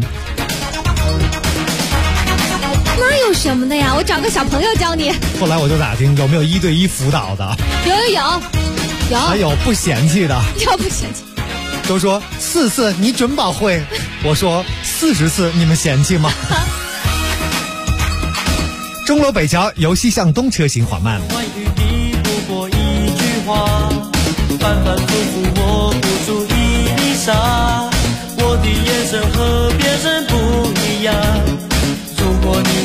那有什么的呀，我找个小朋友教你。 后来我就打听有没有1对1辅导的。 有， 还有不嫌弃的。 要不嫌弃都说4次你准保会，我说40次你们嫌弃吗？钟楼北桥由西向东车行缓慢。 外语比不过一句话，反反复复我不足以理傻，我的眼神和别人不一样，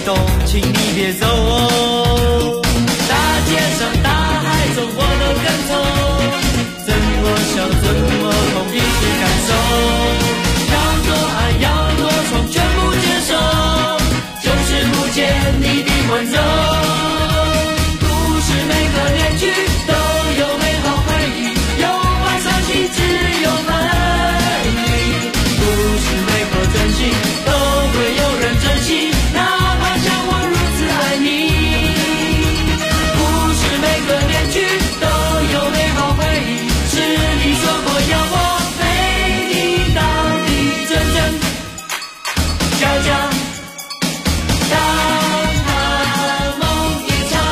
动，请你别走哦。大街上大海中我都跟从，怎么笑怎么痛，一起感受。要多爱要多宠，全部接受，就是不见你的温柔。不是每个恋曲都有美好回忆，有爱伤心只有分离。不是每颗真心都会有人珍惜，哪怕像我如此爱你。不是每个恋曲都有美好回忆，是你说过要我陪你到底，真真假假，当他梦一场。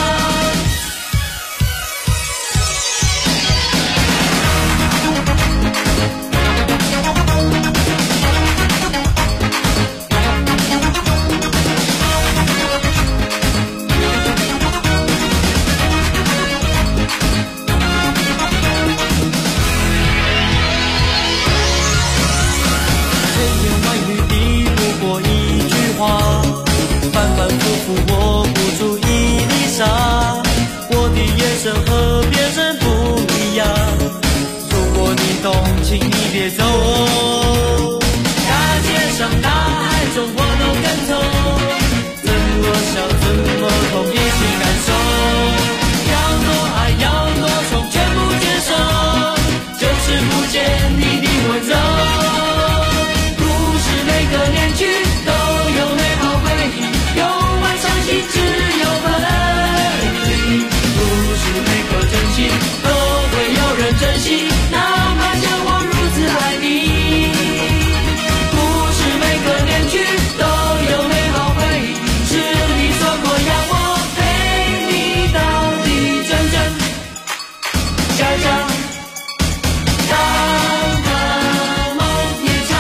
千言万语抵不过一句话，反反复复我不出一粒沙。我的眼神和别人不一样，如果你懂，请你别走哦。大街上大海中我都跟从，怎么笑怎么痛，一起感受。要多爱要多宠，全部接受，就是不见你的温柔。不是每个恋曲都有美好回忆，有爱伤心只有分离。不是每颗真心都会有人珍惜，哪怕像我如此爱你。不是每个恋曲都有美好回忆，是你说过要我陪你到底，真真假假，当他梦一场。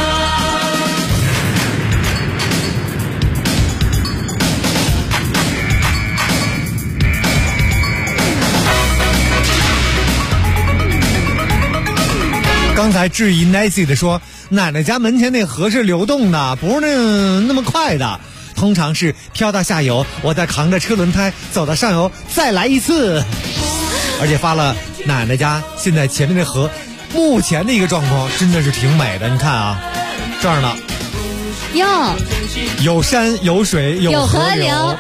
刚才质疑 Nancy 的说，奶奶家门前那河是流动的，不是那么快的，通常是飘到下游，我再扛着车轮胎走到上游，再来一次。而且发了奶奶家现在前面的河，目前的一个状况真的是挺美的，你看啊，这儿呢， 哟， 有山有水有河流，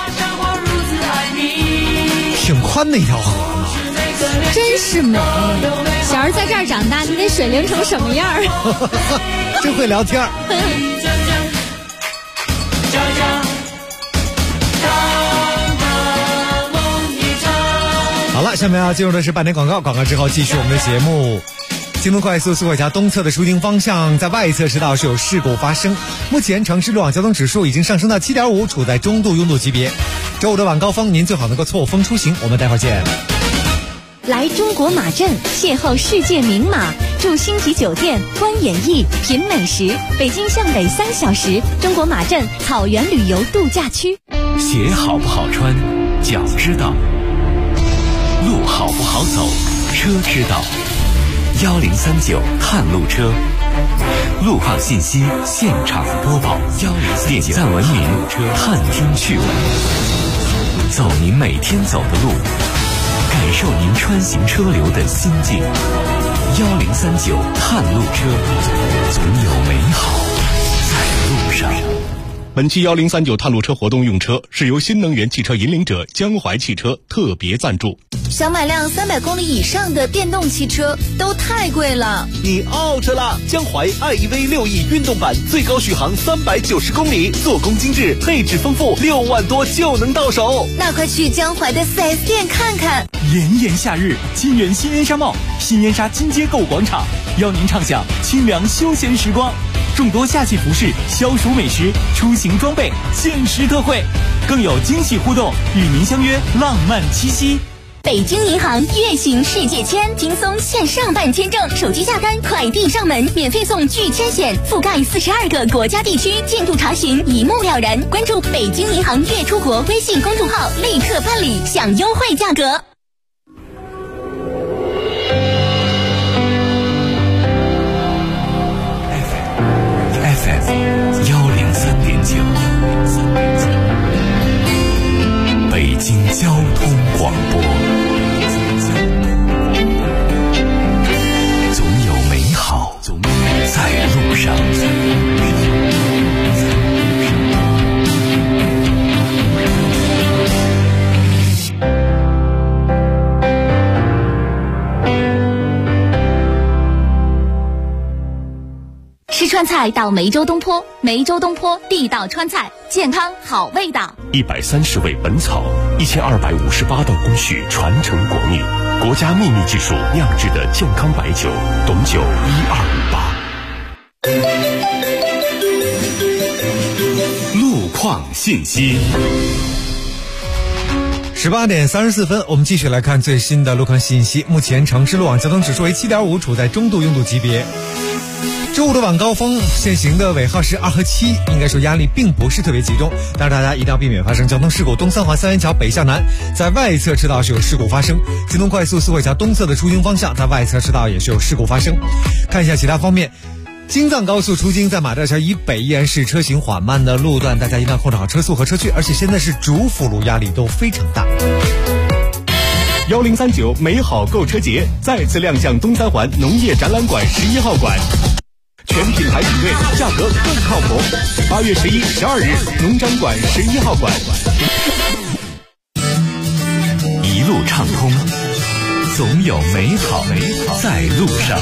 挺宽的一条河呢， 真是美。小儿在这儿长大，你那水灵成什么样儿？ 真会聊天儿。好了，下面要进入的是半点广告，广告之后继续我们的节目。京东快速苏海峡东侧的出京方向，在外侧车道是有事故发生，目前城市路网交通指数已经上升到 7.5， 处在中度拥堵级别。周五的晚高峰，您最好能够错峰出行，我们待会儿见。 来中国马镇邂逅世界名马，住星级酒店，观演艺，品美食。北京向北3小时，中国马镇草原旅游度假区。 鞋好不好穿，脚知道；路好不好走，车知道。1039探路车，路况信息现场播报。点赞文明探听趣闻，走您每天走的路。感受您穿行车流的心境。1039探路车，总有美好在路上。 本期1039探路车活动用车是由新能源汽车引领者江淮汽车特别赞助。 想买辆300公里以上的电动汽车都太贵了， 你 out 了！江淮 iEV 6E 运动版最高续航390公里，做工精致，配置丰富，6万多就能到手。 那快去江淮的 4S 店看看。 炎炎夏日，金源新烟沙帽、新烟沙金街购物广场邀您畅享清凉休闲时光。众多夏季服饰、消暑美食、出行装备限时特惠，更有惊喜互动，与您相约浪漫七夕。 北京银行月行世界签，轻松线上办签证，手机下单，快递上门，免费送拒签险，覆盖42个国家地区，进度查询一目了然。关注北京银行月出国微信公众号，立刻办理，享优惠价格。 FM 103.9。 川菜到梅州东坡，梅州东坡地道川菜，健康好味道。 130味本草，1258道工序传承国秘，国家秘密技术酿制的健康白酒，董酒1258。 路况信息。 18点34分，我们继续来看最新的路况信息。目前城市路网交通指数为 7.5， 处在中度拥堵级别。周五的晚高峰，限行的尾号是2和7，应该说压力并不是特别集中，但是大家一定要避免发生交通事故。东三环三元桥北向南，在外侧车道是有事故发生；京东快速四惠桥东侧的出京方向，在外侧车道也是有事故发生。看一下其他方面，京藏高速出京在马寨桥以北依然是车行缓慢的路段，大家一定要控制好车速和车距，而且现在是主辅路压力都非常大。 1039美好购车节再次亮相东三环农业展览馆11号馆，全品牌比对，价格更靠谱。8月11、12日，农展馆11号馆。 一路畅通，总有美好在路上。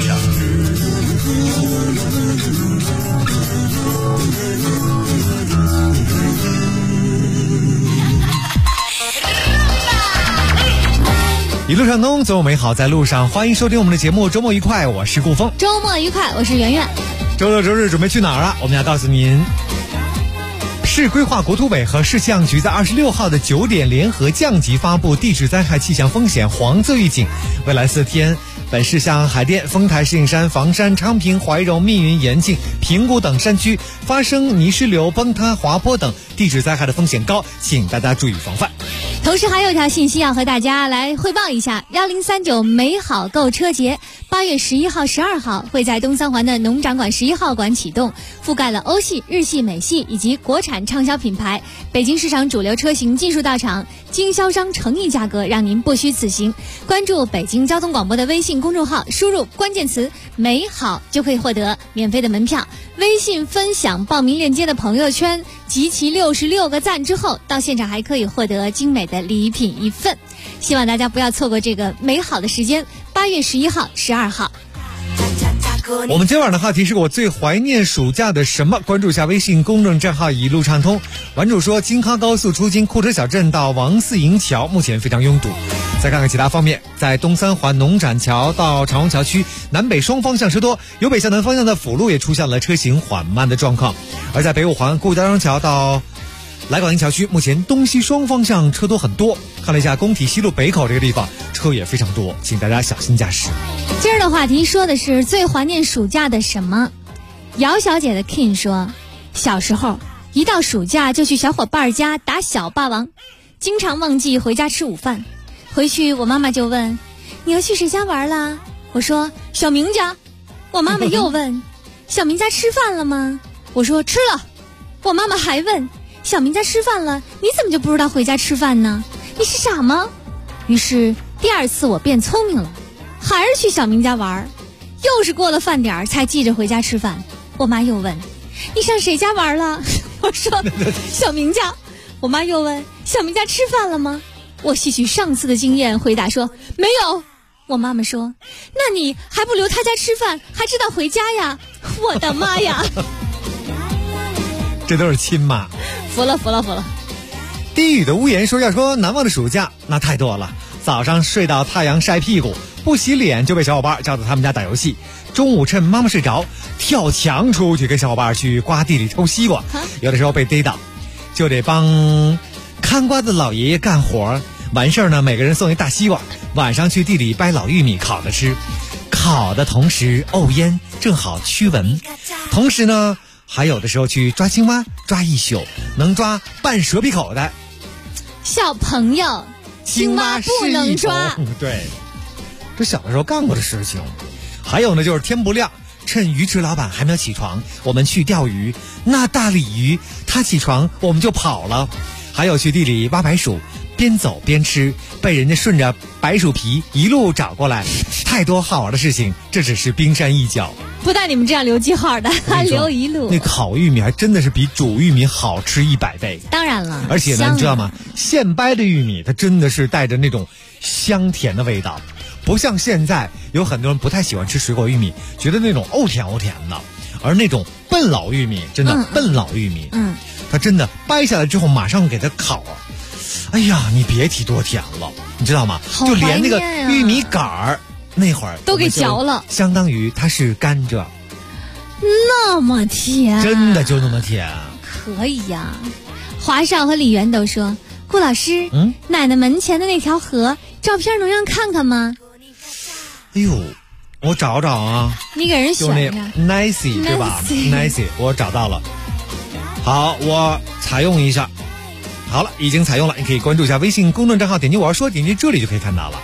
一路畅通，总有美好在路上。欢迎收听我们的节目，周末愉快，我是顾峰。 周末愉快，我是圆圆。 周六周日准备去哪儿啊？我们要告诉您，市规划国土委和市气象局在26号的9点联合降级发布地质灾害气象风险黄色预警。未来4天，本市向海淀、丰台、石景山、房山、昌平、怀柔、密云、延庆、平谷等山区发生泥石流、崩塌、滑坡等地质灾害的风险高，请大家注意防范。 同时还有一条信息要和大家来汇报一下，1039美好购车节8月11号、12号会在东三环的农展馆11号馆启动，覆盖了欧系、日系、美系以及国产畅销品牌，北京市场主流车型尽数到场，经销商诚意价格让您不虚此行。关注北京交通广播的微信公众号，输入关键词美好就可以获得免费的门票。微信分享报名链接的朋友圈集齐66个赞之后，到现场还可以获得精美的礼品一份。希望大家不要错过这个美好的时间，8月11号、12号。 我们今晚的话题是我最怀念暑假的什么？关注一下微信公众账号一路畅通。玩主说，京哈高速出京库车小镇到王四营桥目前非常拥堵。再看看其他方面，在东三环农展桥到长虹桥区南北双方向车多，由北向南方向的辅路也出现了车行缓慢的状况。而在北五环顾家庄桥到来广营桥区，目前东西双方向车多很多。看了一下工体西路北口这个地方，车也非常多，请大家小心驾驶。 今儿的话题说的是最怀念暑假的什么？姚小姐的 King 说，小时候一到暑假就去小伙伴家打小霸王，经常忘记回家吃午饭。回去我妈妈就问，你要去谁家玩啦？我说小明家。我妈妈又问，小明家吃饭了吗？我说吃了。我妈妈还问，小明家吃饭了，你怎么就不知道回家吃饭呢？你是傻吗？于是第二次我变聪明了，还是去小明家玩，又是过了饭点才记着回家吃饭。我妈又问，你上谁家玩了？我说小明家。我妈又问，小明家吃饭了吗？我吸取上次的经验回答说没有。我妈妈说，那你还不留他家吃饭，还知道回家呀？我的妈呀！ 这都是亲妈。 服了。 低语的屋檐说，要说难忘的暑假那太多了。早上睡到太阳晒屁股，不洗脸就被小伙伴叫到他们家打游戏。中午趁妈妈睡着，跳墙出去跟小伙伴去瓜地里偷西瓜，有的时候被逮到就得帮看瓜的老爷爷干活。完事儿呢，每个人送一大西瓜，晚上去地里掰老玉米烤着吃，烤的同时沤烟，正好驱蚊。同时呢，还有的时候去抓青蛙，抓一宿，能抓半蛇皮口袋。 小朋友，青蛙不能抓。 对，这小的时候干过的事情。还有呢，就是天不亮，趁鱼池老板还没有起床，我们去钓鱼。那大鲤鱼他起床，我们就跑了。还有去地里挖白薯，边走边吃，被人家顺着白薯皮一路找过来。太多好玩的事情，这只是冰山一角。 不但你们这样留记号的，还留一路。 那烤玉米还真的是比煮玉米好吃100倍。 当然了， 而且呢，你知道吗？现掰的玉米它真的是带着那种香甜的味道，不像现在有很多人不太喜欢吃水果玉米，觉得那种沤甜的。 而那种笨老玉米，真的笨老玉米，它真的掰下来之后马上给它烤啊，哎呀，你别提多甜了，你知道吗？就连那个玉米杆儿那会儿都给嚼了， 相当于它是甘蔗， 那么甜， 真的就那么甜， 可以呀。华少和李媛都说，顾老师，奶奶门前的那条河照片能让看看吗？ 哎呦，我找找啊， 你给人选上 Nice 对吧 ？Nice 我找到了，好，我采用一下。好了，已经采用了，你可以关注一下微信公众账号，点击我要说，点击这里就可以看到了。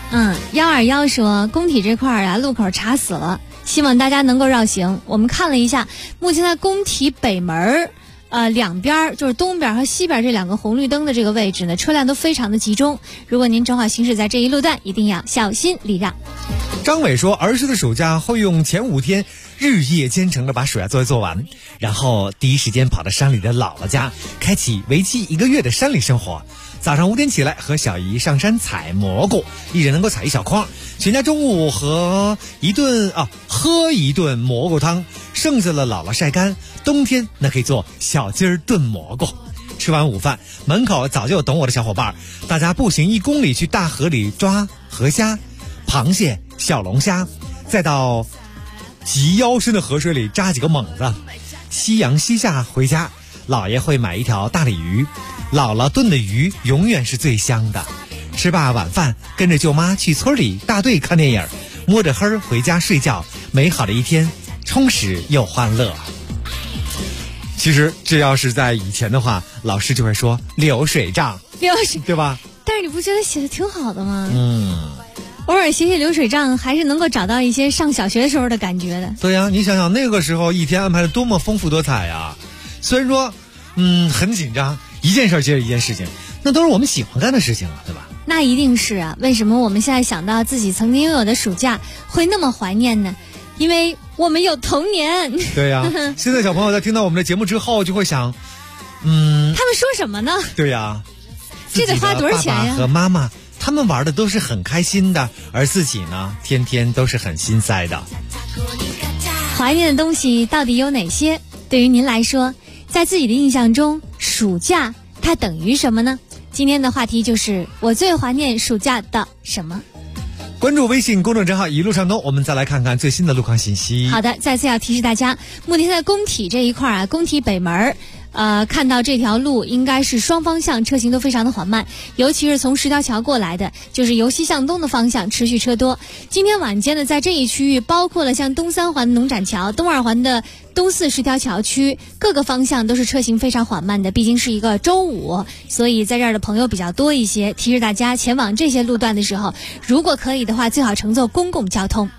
121说，工体这块啊，路口查死了，希望大家能够绕行。我们看了一下，目前在工体北门两边就是东边和西边这两个红绿灯的这个位置呢，车辆都非常的集中。如果您正好行驶在这一路段，一定要小心礼让。 张伟说，儿时的暑假会用前5天日夜兼程的把暑假作业做完，然后第一时间跑到山里的姥姥家，开启为期1个月的山里生活。早上5点起来和小姨上山采蘑菇，一人能够采1小筐，全家中午喝一顿蘑菇汤，剩下的姥姥晒干，冬天那可以做小鸡儿炖蘑菇。吃完午饭，门口早就有等我的小伙伴，大家步行1公里去大河里抓河虾、螃蟹、小龙虾，再到及腰深的河水里扎几个猛子。夕阳西下回家，姥爷会买1条大鲤鱼，姥姥炖的鱼永远是最香的。吃罢晚饭，跟着舅妈去村里大队看电影，摸着黑回家睡觉，美好的一天，充实又欢乐。其实这要是在以前的话，老师就会说流水账，对吧？ 但是你不觉得写的挺好的吗？偶尔写写流水账，还是能够找到一些上小学的时候的感觉的。 对呀，你想想那个时候一天安排的多么丰富多彩呀！虽然说，很紧张，一件事接着一件事情，那都是我们喜欢干的事情啊，对吧？ 那一定是啊！为什么我们现在想到自己曾经拥有的暑假会那么怀念呢？因为我们有童年。 对呀，现在小朋友在听到我们的节目之后，就会想， 他们说什么呢？ 对呀， 这得花多少钱呀？ 爸爸和妈妈他们玩的都是很开心的，而自己呢，天天都是很心塞的。 怀念的东西到底有哪些？对于您来说，在自己的印象中，暑假它等于什么呢？今天的话题就是我最怀念暑假的什么。 关注微信公众账号一路上东，我们再来看看最新的路况信息。 好的，再次要提示大家，目前在工体这一块啊，工体北门看到这条路应该是双方向车行都非常的缓慢，尤其是从石条桥过来的，就是由西向东的方向持续车多。今天晚间呢，在这一区域包括了像东3环的农展桥、东2环的东4石条桥区，各个方向都是车行非常缓慢的，毕竟是一个周五，所以在这儿的朋友比较多一些。提示大家前往这些路段的时候，如果可以的话，最好乘坐公共交通。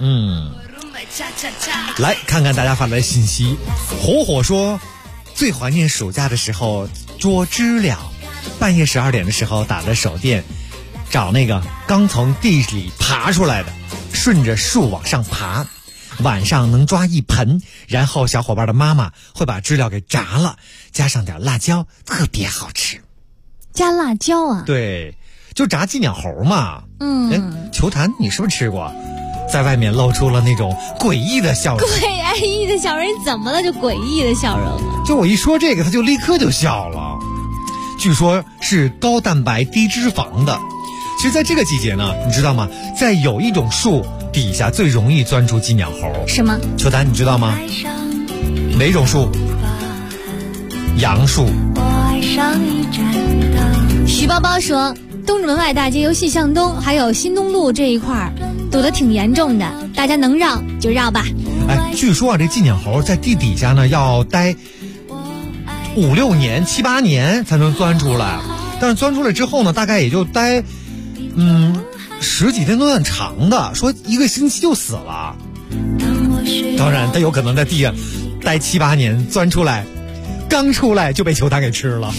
来看看大家发来的信息。火火说，最怀念暑假的时候捉知了，半夜12点的时候打着手电找那个刚从地里爬出来的，顺着树往上爬，晚上能抓1盆，然后小伙伴的妈妈会把知了给炸了，加上点辣椒，特别好吃。 加辣椒啊？ 对，就炸鸡鸟猴嘛。球坛你是不是吃过？在外面露出了那种诡异的笑容。 诡异的笑容怎么了？就诡异的笑容啊！ 就我一说这个，他就立刻就笑了。据说是高蛋白低脂肪的。其实在这个季节呢，你知道吗？在有一种树底下最容易钻出金鸟猴。 什么？ 球丹你知道吗？哪种树？杨树。 徐包包说，东直门外大街由西向东还有新东路这一块堵得挺严重的，大家能绕就绕吧。 据说啊，这金鸟猴在地底下呢要待5、6年、7、8年才能钻出来，但是钻出来之后呢，大概也就待10几天都算长的，说1个星期就死了。当然它有可能在地上待7、8年，钻出来刚出来就被球坛给吃了。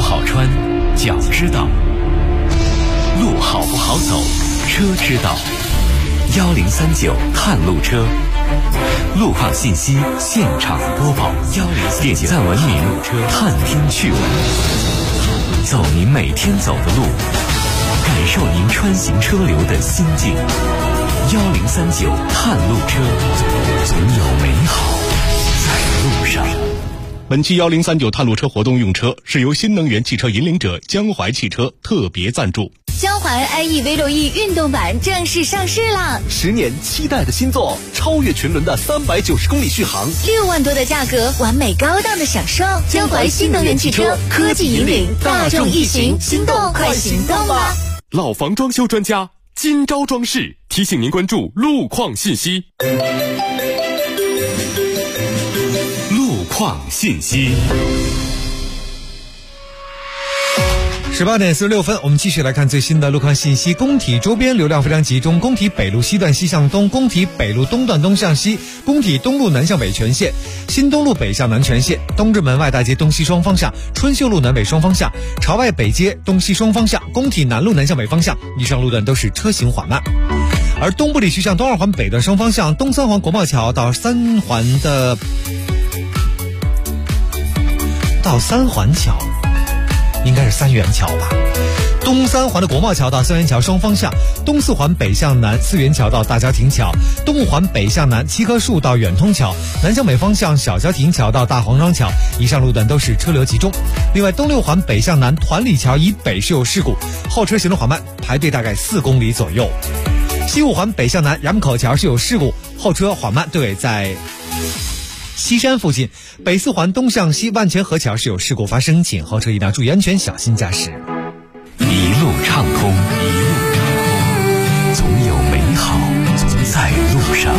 不好穿，脚知道；路好不好走，车知道。1039探路车，路况信息现场播报。点赞文明，探听趣闻，走您每天走的路，感受您穿行车流的心境。1039探路车，总有美好在路上。 本期1039探路车活动用车是由新能源汽车引领者江淮汽车特别赞助。 江淮 iE-V6E 运动版正式上市啦 ！10年期待的新作，超越群伦的390公里续航 ，6万多的价格，完美高档的享受。江淮新能源汽车，科技引领，大众一行，心动快行动吧！ 老房装修专家金招装饰提醒您关注路况信息。 路况信息。 18点46分，我们继续来看最新的路况信息。工体周边流量非常集中，工体北路西段西向东，工体北路东段东向西，工体东路南向北全线，新东路北向南全线，东直门外大街东西双方向，春秀路南北双方向，朝外北街东西双方向，工体南路南向北方向，以上路段都是车行缓慢。而东部地区向东二环北段双方向，东三环国贸桥到三环桥应该是三元桥吧，东三环的国贸桥到三元桥双方向，东四环北向南四元桥到大郊亭桥，东五环北向南七棵树到远通桥，南向北方向小郊亭桥到大黄庄桥，以上路段都是车流集中。另外东六环北向南团里桥以北是有事故，后车行动缓慢，排队大概4公里左右。西五环北向南衙门口桥是有事故，后车缓慢，队尾在西山附近。北四环东向西万泉河桥是有事故发生，请后车一定要注意安全，小心驾驶。 一路畅通，总有美好在路上，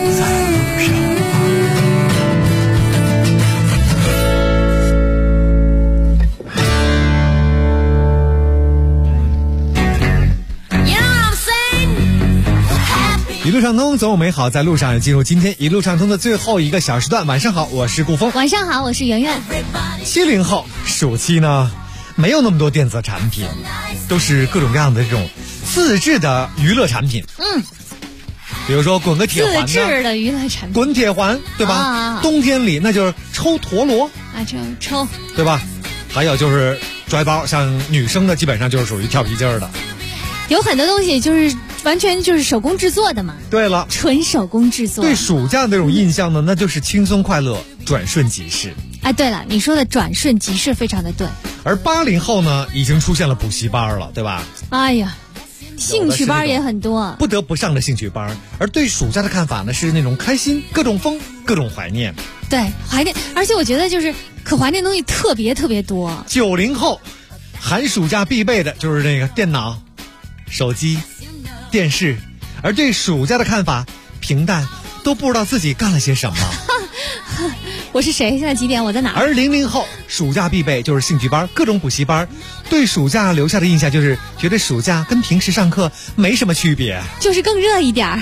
一路畅通，总有美好在路上。进入今天一路畅通的最后一个小时段。晚上好，我是顾峰。 晚上好，我是圆圆。 70后暑期呢，没有那么多电子产品，都是各种各样的这种自制的娱乐产品。比如说滚个铁环， 自制的娱乐产品， 滚铁环，对吧？冬天里那就是抽陀螺啊，抽， 对吧？还有就是拽包，像女生的基本上就是属于跳皮筋儿的。 有很多东西就是完全就是手工制作的嘛。 对了， 纯手工制作。 对暑假的那种印象呢，那就是轻松快乐，转瞬即逝。 哎，对了，你说的转瞬即逝非常的对。 而80后呢，已经出现了补习班了，对吧？ 哎呀，兴趣班也很多， 不得不上的兴趣班。而对暑假的看法呢，是那种开心，各种疯，各种怀念。 对，怀念，而且我觉得就是可怀念的东西特别特别多。 90后，寒暑假必备的就是那个电脑、手机、电视，而对暑假的看法平淡，都不知道自己干了些什么。 我是谁？现在几点？我在哪儿？ 而00后，暑假必备就是兴趣班，各种补习班。对暑假留下的印象就是觉得暑假跟平时上课没什么区别， 就是更热一点儿。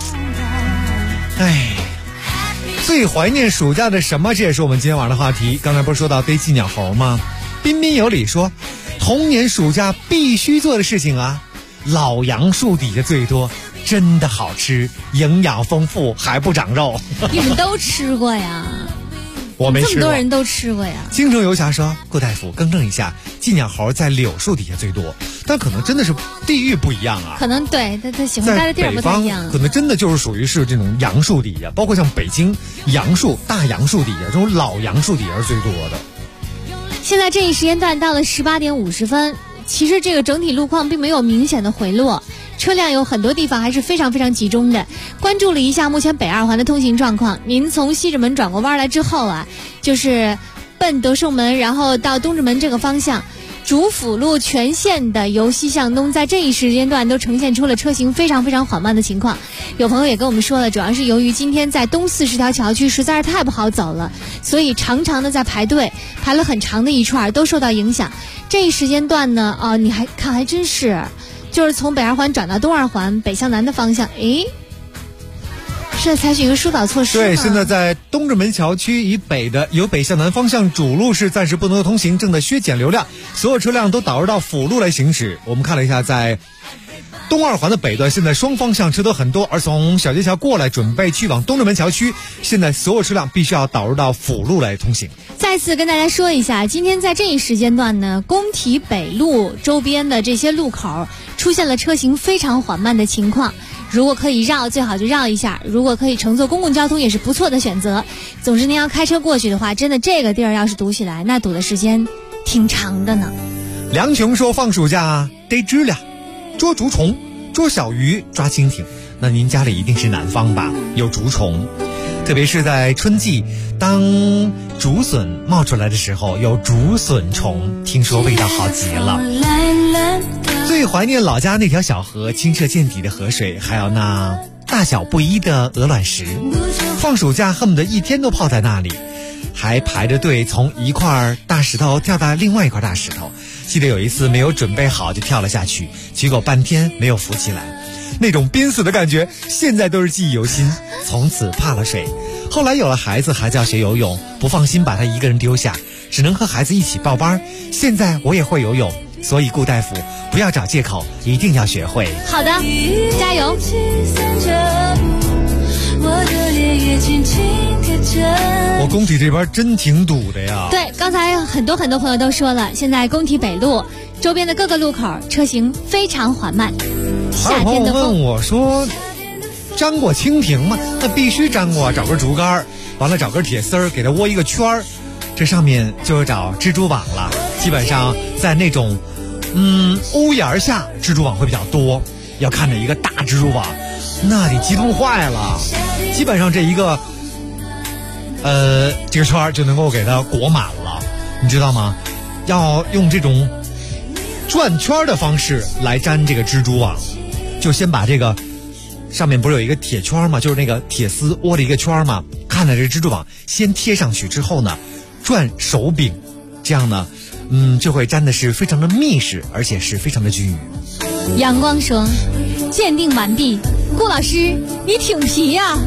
哎，最怀念暑假的什么？这也是我们今天晚上的话题。刚才不是说到逮鸡鸟猴吗？彬彬有礼说，童年暑假必须做的事情啊，老杨树底下最多，真的好吃，营养丰富，还不长肉。 你们都吃过呀？ 我没吃过。 这么多人都吃过呀。 京城游侠说，顾大夫更正一下，鸡鸟猴在柳树底下最多，但可能真的是地域不一样啊。 可能对他喜欢待的地儿不太一样。 可能真的就是属于是这种杨树底下，包括像北京杨树、大杨树底下这种老杨树底下是最多的。 现在这一时间段到了18点50分，其实这个整体路况并没有明显的回落，车辆有很多地方还是非常非常集中的。关注了一下目前北二环的通行状况，您从西直门转过弯来之后啊，就是奔德胜门，然后到东直门这个方向，主辅路全线的由西向东，在这一时间段都呈现出了车行非常非常缓慢的情况。有朋友也跟我们说了，主要是由于今天在东40条桥区实在是太不好走了，所以常常的在排队，排了很长的一串，都受到影响。这一时间段呢，你还看还真是，就是从北二环转到东二环北向南的方向， 是采取一个疏导措施。 对，现在在东直门桥区以北的由北向南方向主路是暂时不能通行，正在削减流量，所有车辆都导入到辅路来行驶。我们看了一下，在东二环的北段，现在双方向车都很多，而从小街桥过来准备去往东直门桥区，现在所有车辆必须要导入到辅路来通行。 再次跟大家说一下，今天在这一时间段呢，工体北路周边的这些路口出现了车行非常缓慢的情况，如果可以绕最好就绕一下，如果可以乘坐公共交通也是不错的选择。总之您要开车过去的话，真的这个地儿要是堵起来，那堵的时间挺长的呢。 梁琼说放暑假逮知了，捉竹虫，捉小鱼，抓蜻蜓。那您家里一定是南方吧，有竹虫，特别是在春季，当竹笋冒出来的时候，有竹笋虫，听说味道好极了。最怀念老家那条小河，清澈见底的河水，还有那大小不一的鹅卵石。放暑假恨不得一天都泡在那里，还排着队从一块大石头跳到另外一块大石头。记得有一次没有准备好就跳了下去，结果半天没有浮起来，那种濒死的感觉现在都是记忆犹新，从此怕了水。后来有了孩子，还是要学游泳，不放心把他一个人丢下，只能和孩子一起报班。现在我也会游泳，所以顾大夫不要找借口，一定要学会。 好的，加油。 我工体这边真挺堵的呀。 对，刚才很多朋友都说了，现在工体北路周边的各个路口车行非常缓慢。 还有朋友问我说，粘过蜻蜓吗？那必须粘过，找根竹竿，完了找根铁丝儿给它窝一个圈儿，这上面就找蜘蛛网了。基本上在那种屋檐下蜘蛛网会比较多，要看着一个大蜘蛛网，那得激动坏了。基本上这一个这个圈就能够给它裹满了，你知道吗？要用这种转圈的方式来粘这个蜘蛛网，就先把这个上面不是有一个铁圈吗？就是那个铁丝窝了一个圈吗？看着这蜘蛛网先贴上去之后呢，转手柄，这样呢就会粘的是非常的密实，而且是非常的均匀。 阳光说鉴定完毕，顾老师你挺皮呀。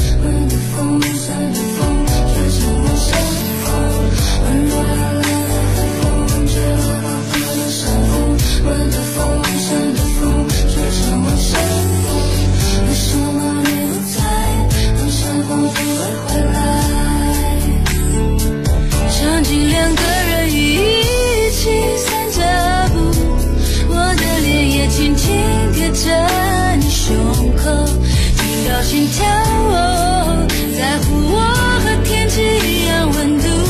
场景两个人一起散着步，我的脸也轻轻贴着你胸口，听到心跳在乎我和天气一样温度。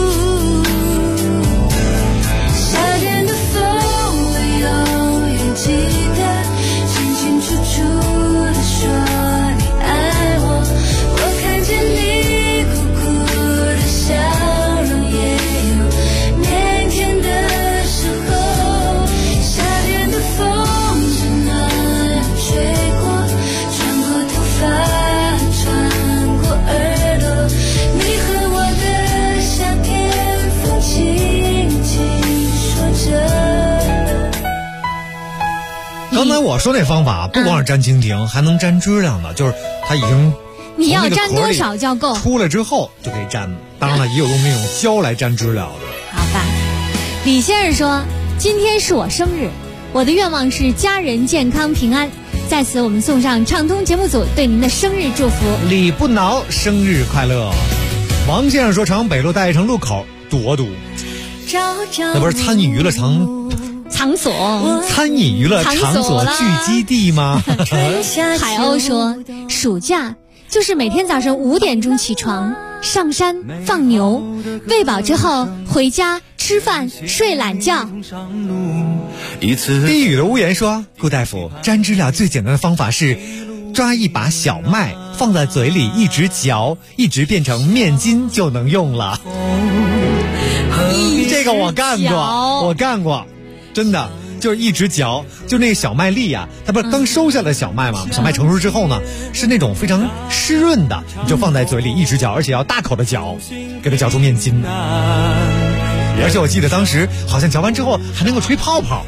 夏天的风我永远记得，清清楚楚地说你爱我，我看见你苦苦的笑容，也有腼腆的时候。夏天的风是那样吹过，穿过头发，穿过耳朵，你和我的夏天风轻轻说着。 刚才我说那方法不光是粘蜻蜓，还能粘知了呢，就是它已经你要粘多少就够， 出来之后就可以粘。当然了，也有用那种胶来粘知了的。 好吧。李先生说，今天是我生日，我的愿望是家人健康平安，在此我们送上畅通节目组对您的生日祝福。 李不挠生日快乐。王先生说，朝阳北路大悦城路口堵，那不是餐饮娱乐场所聚集地吗？ 海鸥说，暑假就是每天早上5点钟起床，上山放牛，喂饱之后回家吃饭睡懒觉。 低语的屋檐说，顾大夫，粘知了最简单的方法是抓一把小麦放在嘴里一直嚼，一直变成面筋就能用了。这个我干过，真的就是一直嚼，就那个小麦粒啊，它不是刚收下的小麦吗？小麦成熟之后呢，是那种非常湿润的，你就放在嘴里一直嚼，而且要大口的嚼，给它嚼出面筋。而且我记得当时好像嚼完之后还能够吹泡泡。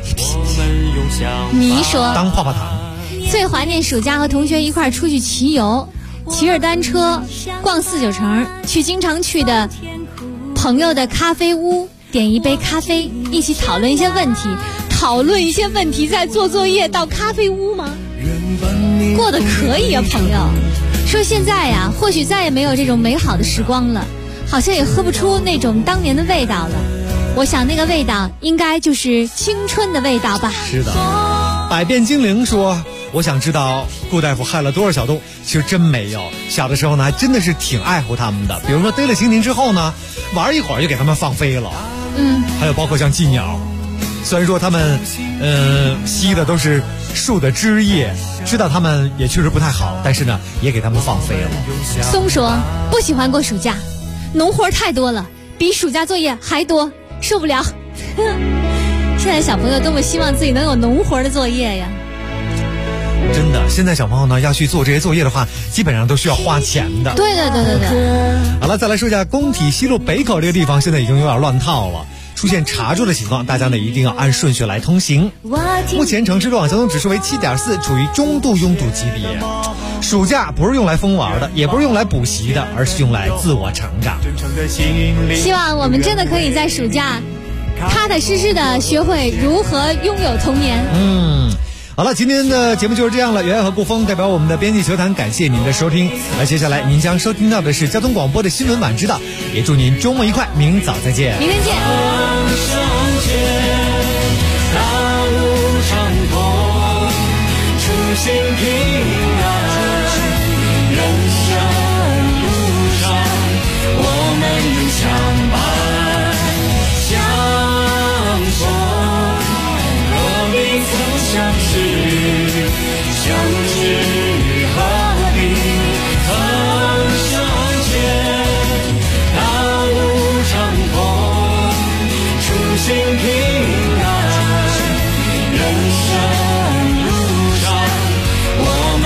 你说当泡泡糖。 最怀念暑假和同学一块出去骑游， 骑着单车逛四九城，去经常去的朋友的咖啡屋，点一杯咖啡，一起讨论一些问题，再做作业到咖啡屋吗？过得可以啊，朋友。说现在呀，或许再也没有这种美好的时光了，好像也喝不出那种当年的味道了。我想那个味道应该就是青春的味道吧。 是的，百变精灵说，我想知道顾大夫害了多少小动物。其实真没有，小的时候呢还真的是挺爱护他们的，比如说逮了蜻蜓之后呢，玩一会儿就给他们放飞了。还有包括像寄鸟，虽然说他们吸的都是树的枝叶，知道他们也确实不太好，但是呢也给他们放飞了。 松说不喜欢过暑假，农活太多了，比暑假作业还多，受不了。现在小朋友多么希望自己能有农活的作业呀。 真的，现在小朋友呢要去做这些作业的话，基本上都需要花钱的。 对。 好了，再来说一下工体西路北口这个地方，现在已经有点乱套了，出现查住的情况，大家呢一定要按顺序来通行。目前城市路网交通指数为7.4，处于中度拥堵级别。暑假不是用来疯玩的，也不是用来补习的，而是用来自我成长。 希望我们真的可以在暑假踏踏实实的学会如何拥有童年。 好了，今天的节目就是这样了。袁和顾峰代表我们的编辑球坛，感谢您的收听。而接下来您将收听到的是交通广播的新闻晚知道，也祝您周末愉快，明早再见。 明天见。 大路畅通，初心平安，人生路上我们永相伴相逢，何必曾相识，相知何必曾相见，大路畅通，初心平安，人生路上我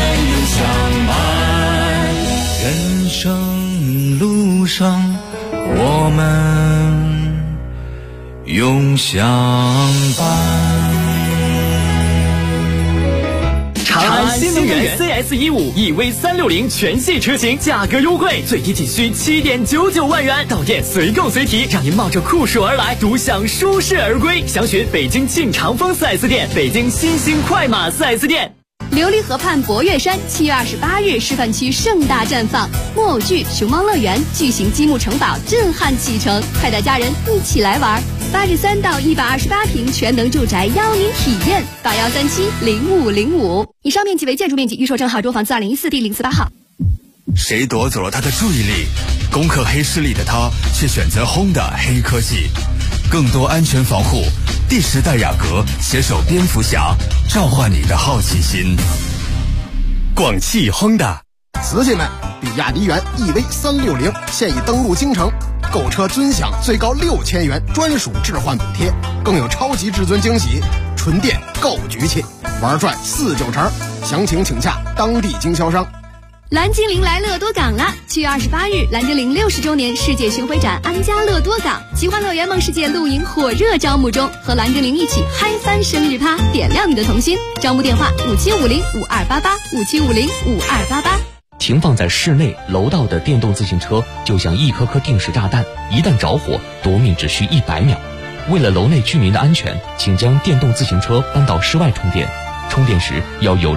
们永相伴，人生路上我们永相伴。 长安新能源 CS15 EV360全系车型价格优惠，最低仅需7.99万元，到店随购随提，让您冒着酷暑而来，独享舒适而归。详询北京晋长风 4S 店、北京新兴快马 4S 店。 琉璃河畔博岳山7月28日示范区盛大绽放，木偶剧、熊猫乐园、巨型积木城堡震撼启程，快带家人一起来玩。83到128平全能住宅邀您体验，81370505。以上面积为建筑面积，预售证号，中房4214第048号。 谁夺走了他的注意力？攻克黑势力的他却选择 Honda 黑科技，更多安全防护。第10代雅阁携手蝙蝠侠，召唤你的好奇心。广汽 Honda。 瓷器们，比亚迪元 EV360现已登陆京城，购车尊享最高6000元专属置换补贴，更有超级至尊惊喜，纯电够局气，玩转4-9成。详情请洽当地经销商。 蓝精灵来乐多港了！7月28日，蓝精灵60周年世界巡回展安家乐多港，奇幻乐园梦世界露营火热招募中，和蓝精灵一起嗨翻生日趴，点亮你的童心。招募电话5750-5288，5750-5288。 停放在室内楼道的电动自行车就像一颗颗定时炸弹，一旦着火，夺命只需100秒。为了楼内居民的安全，请将电动自行车搬到室外充电，充电时要有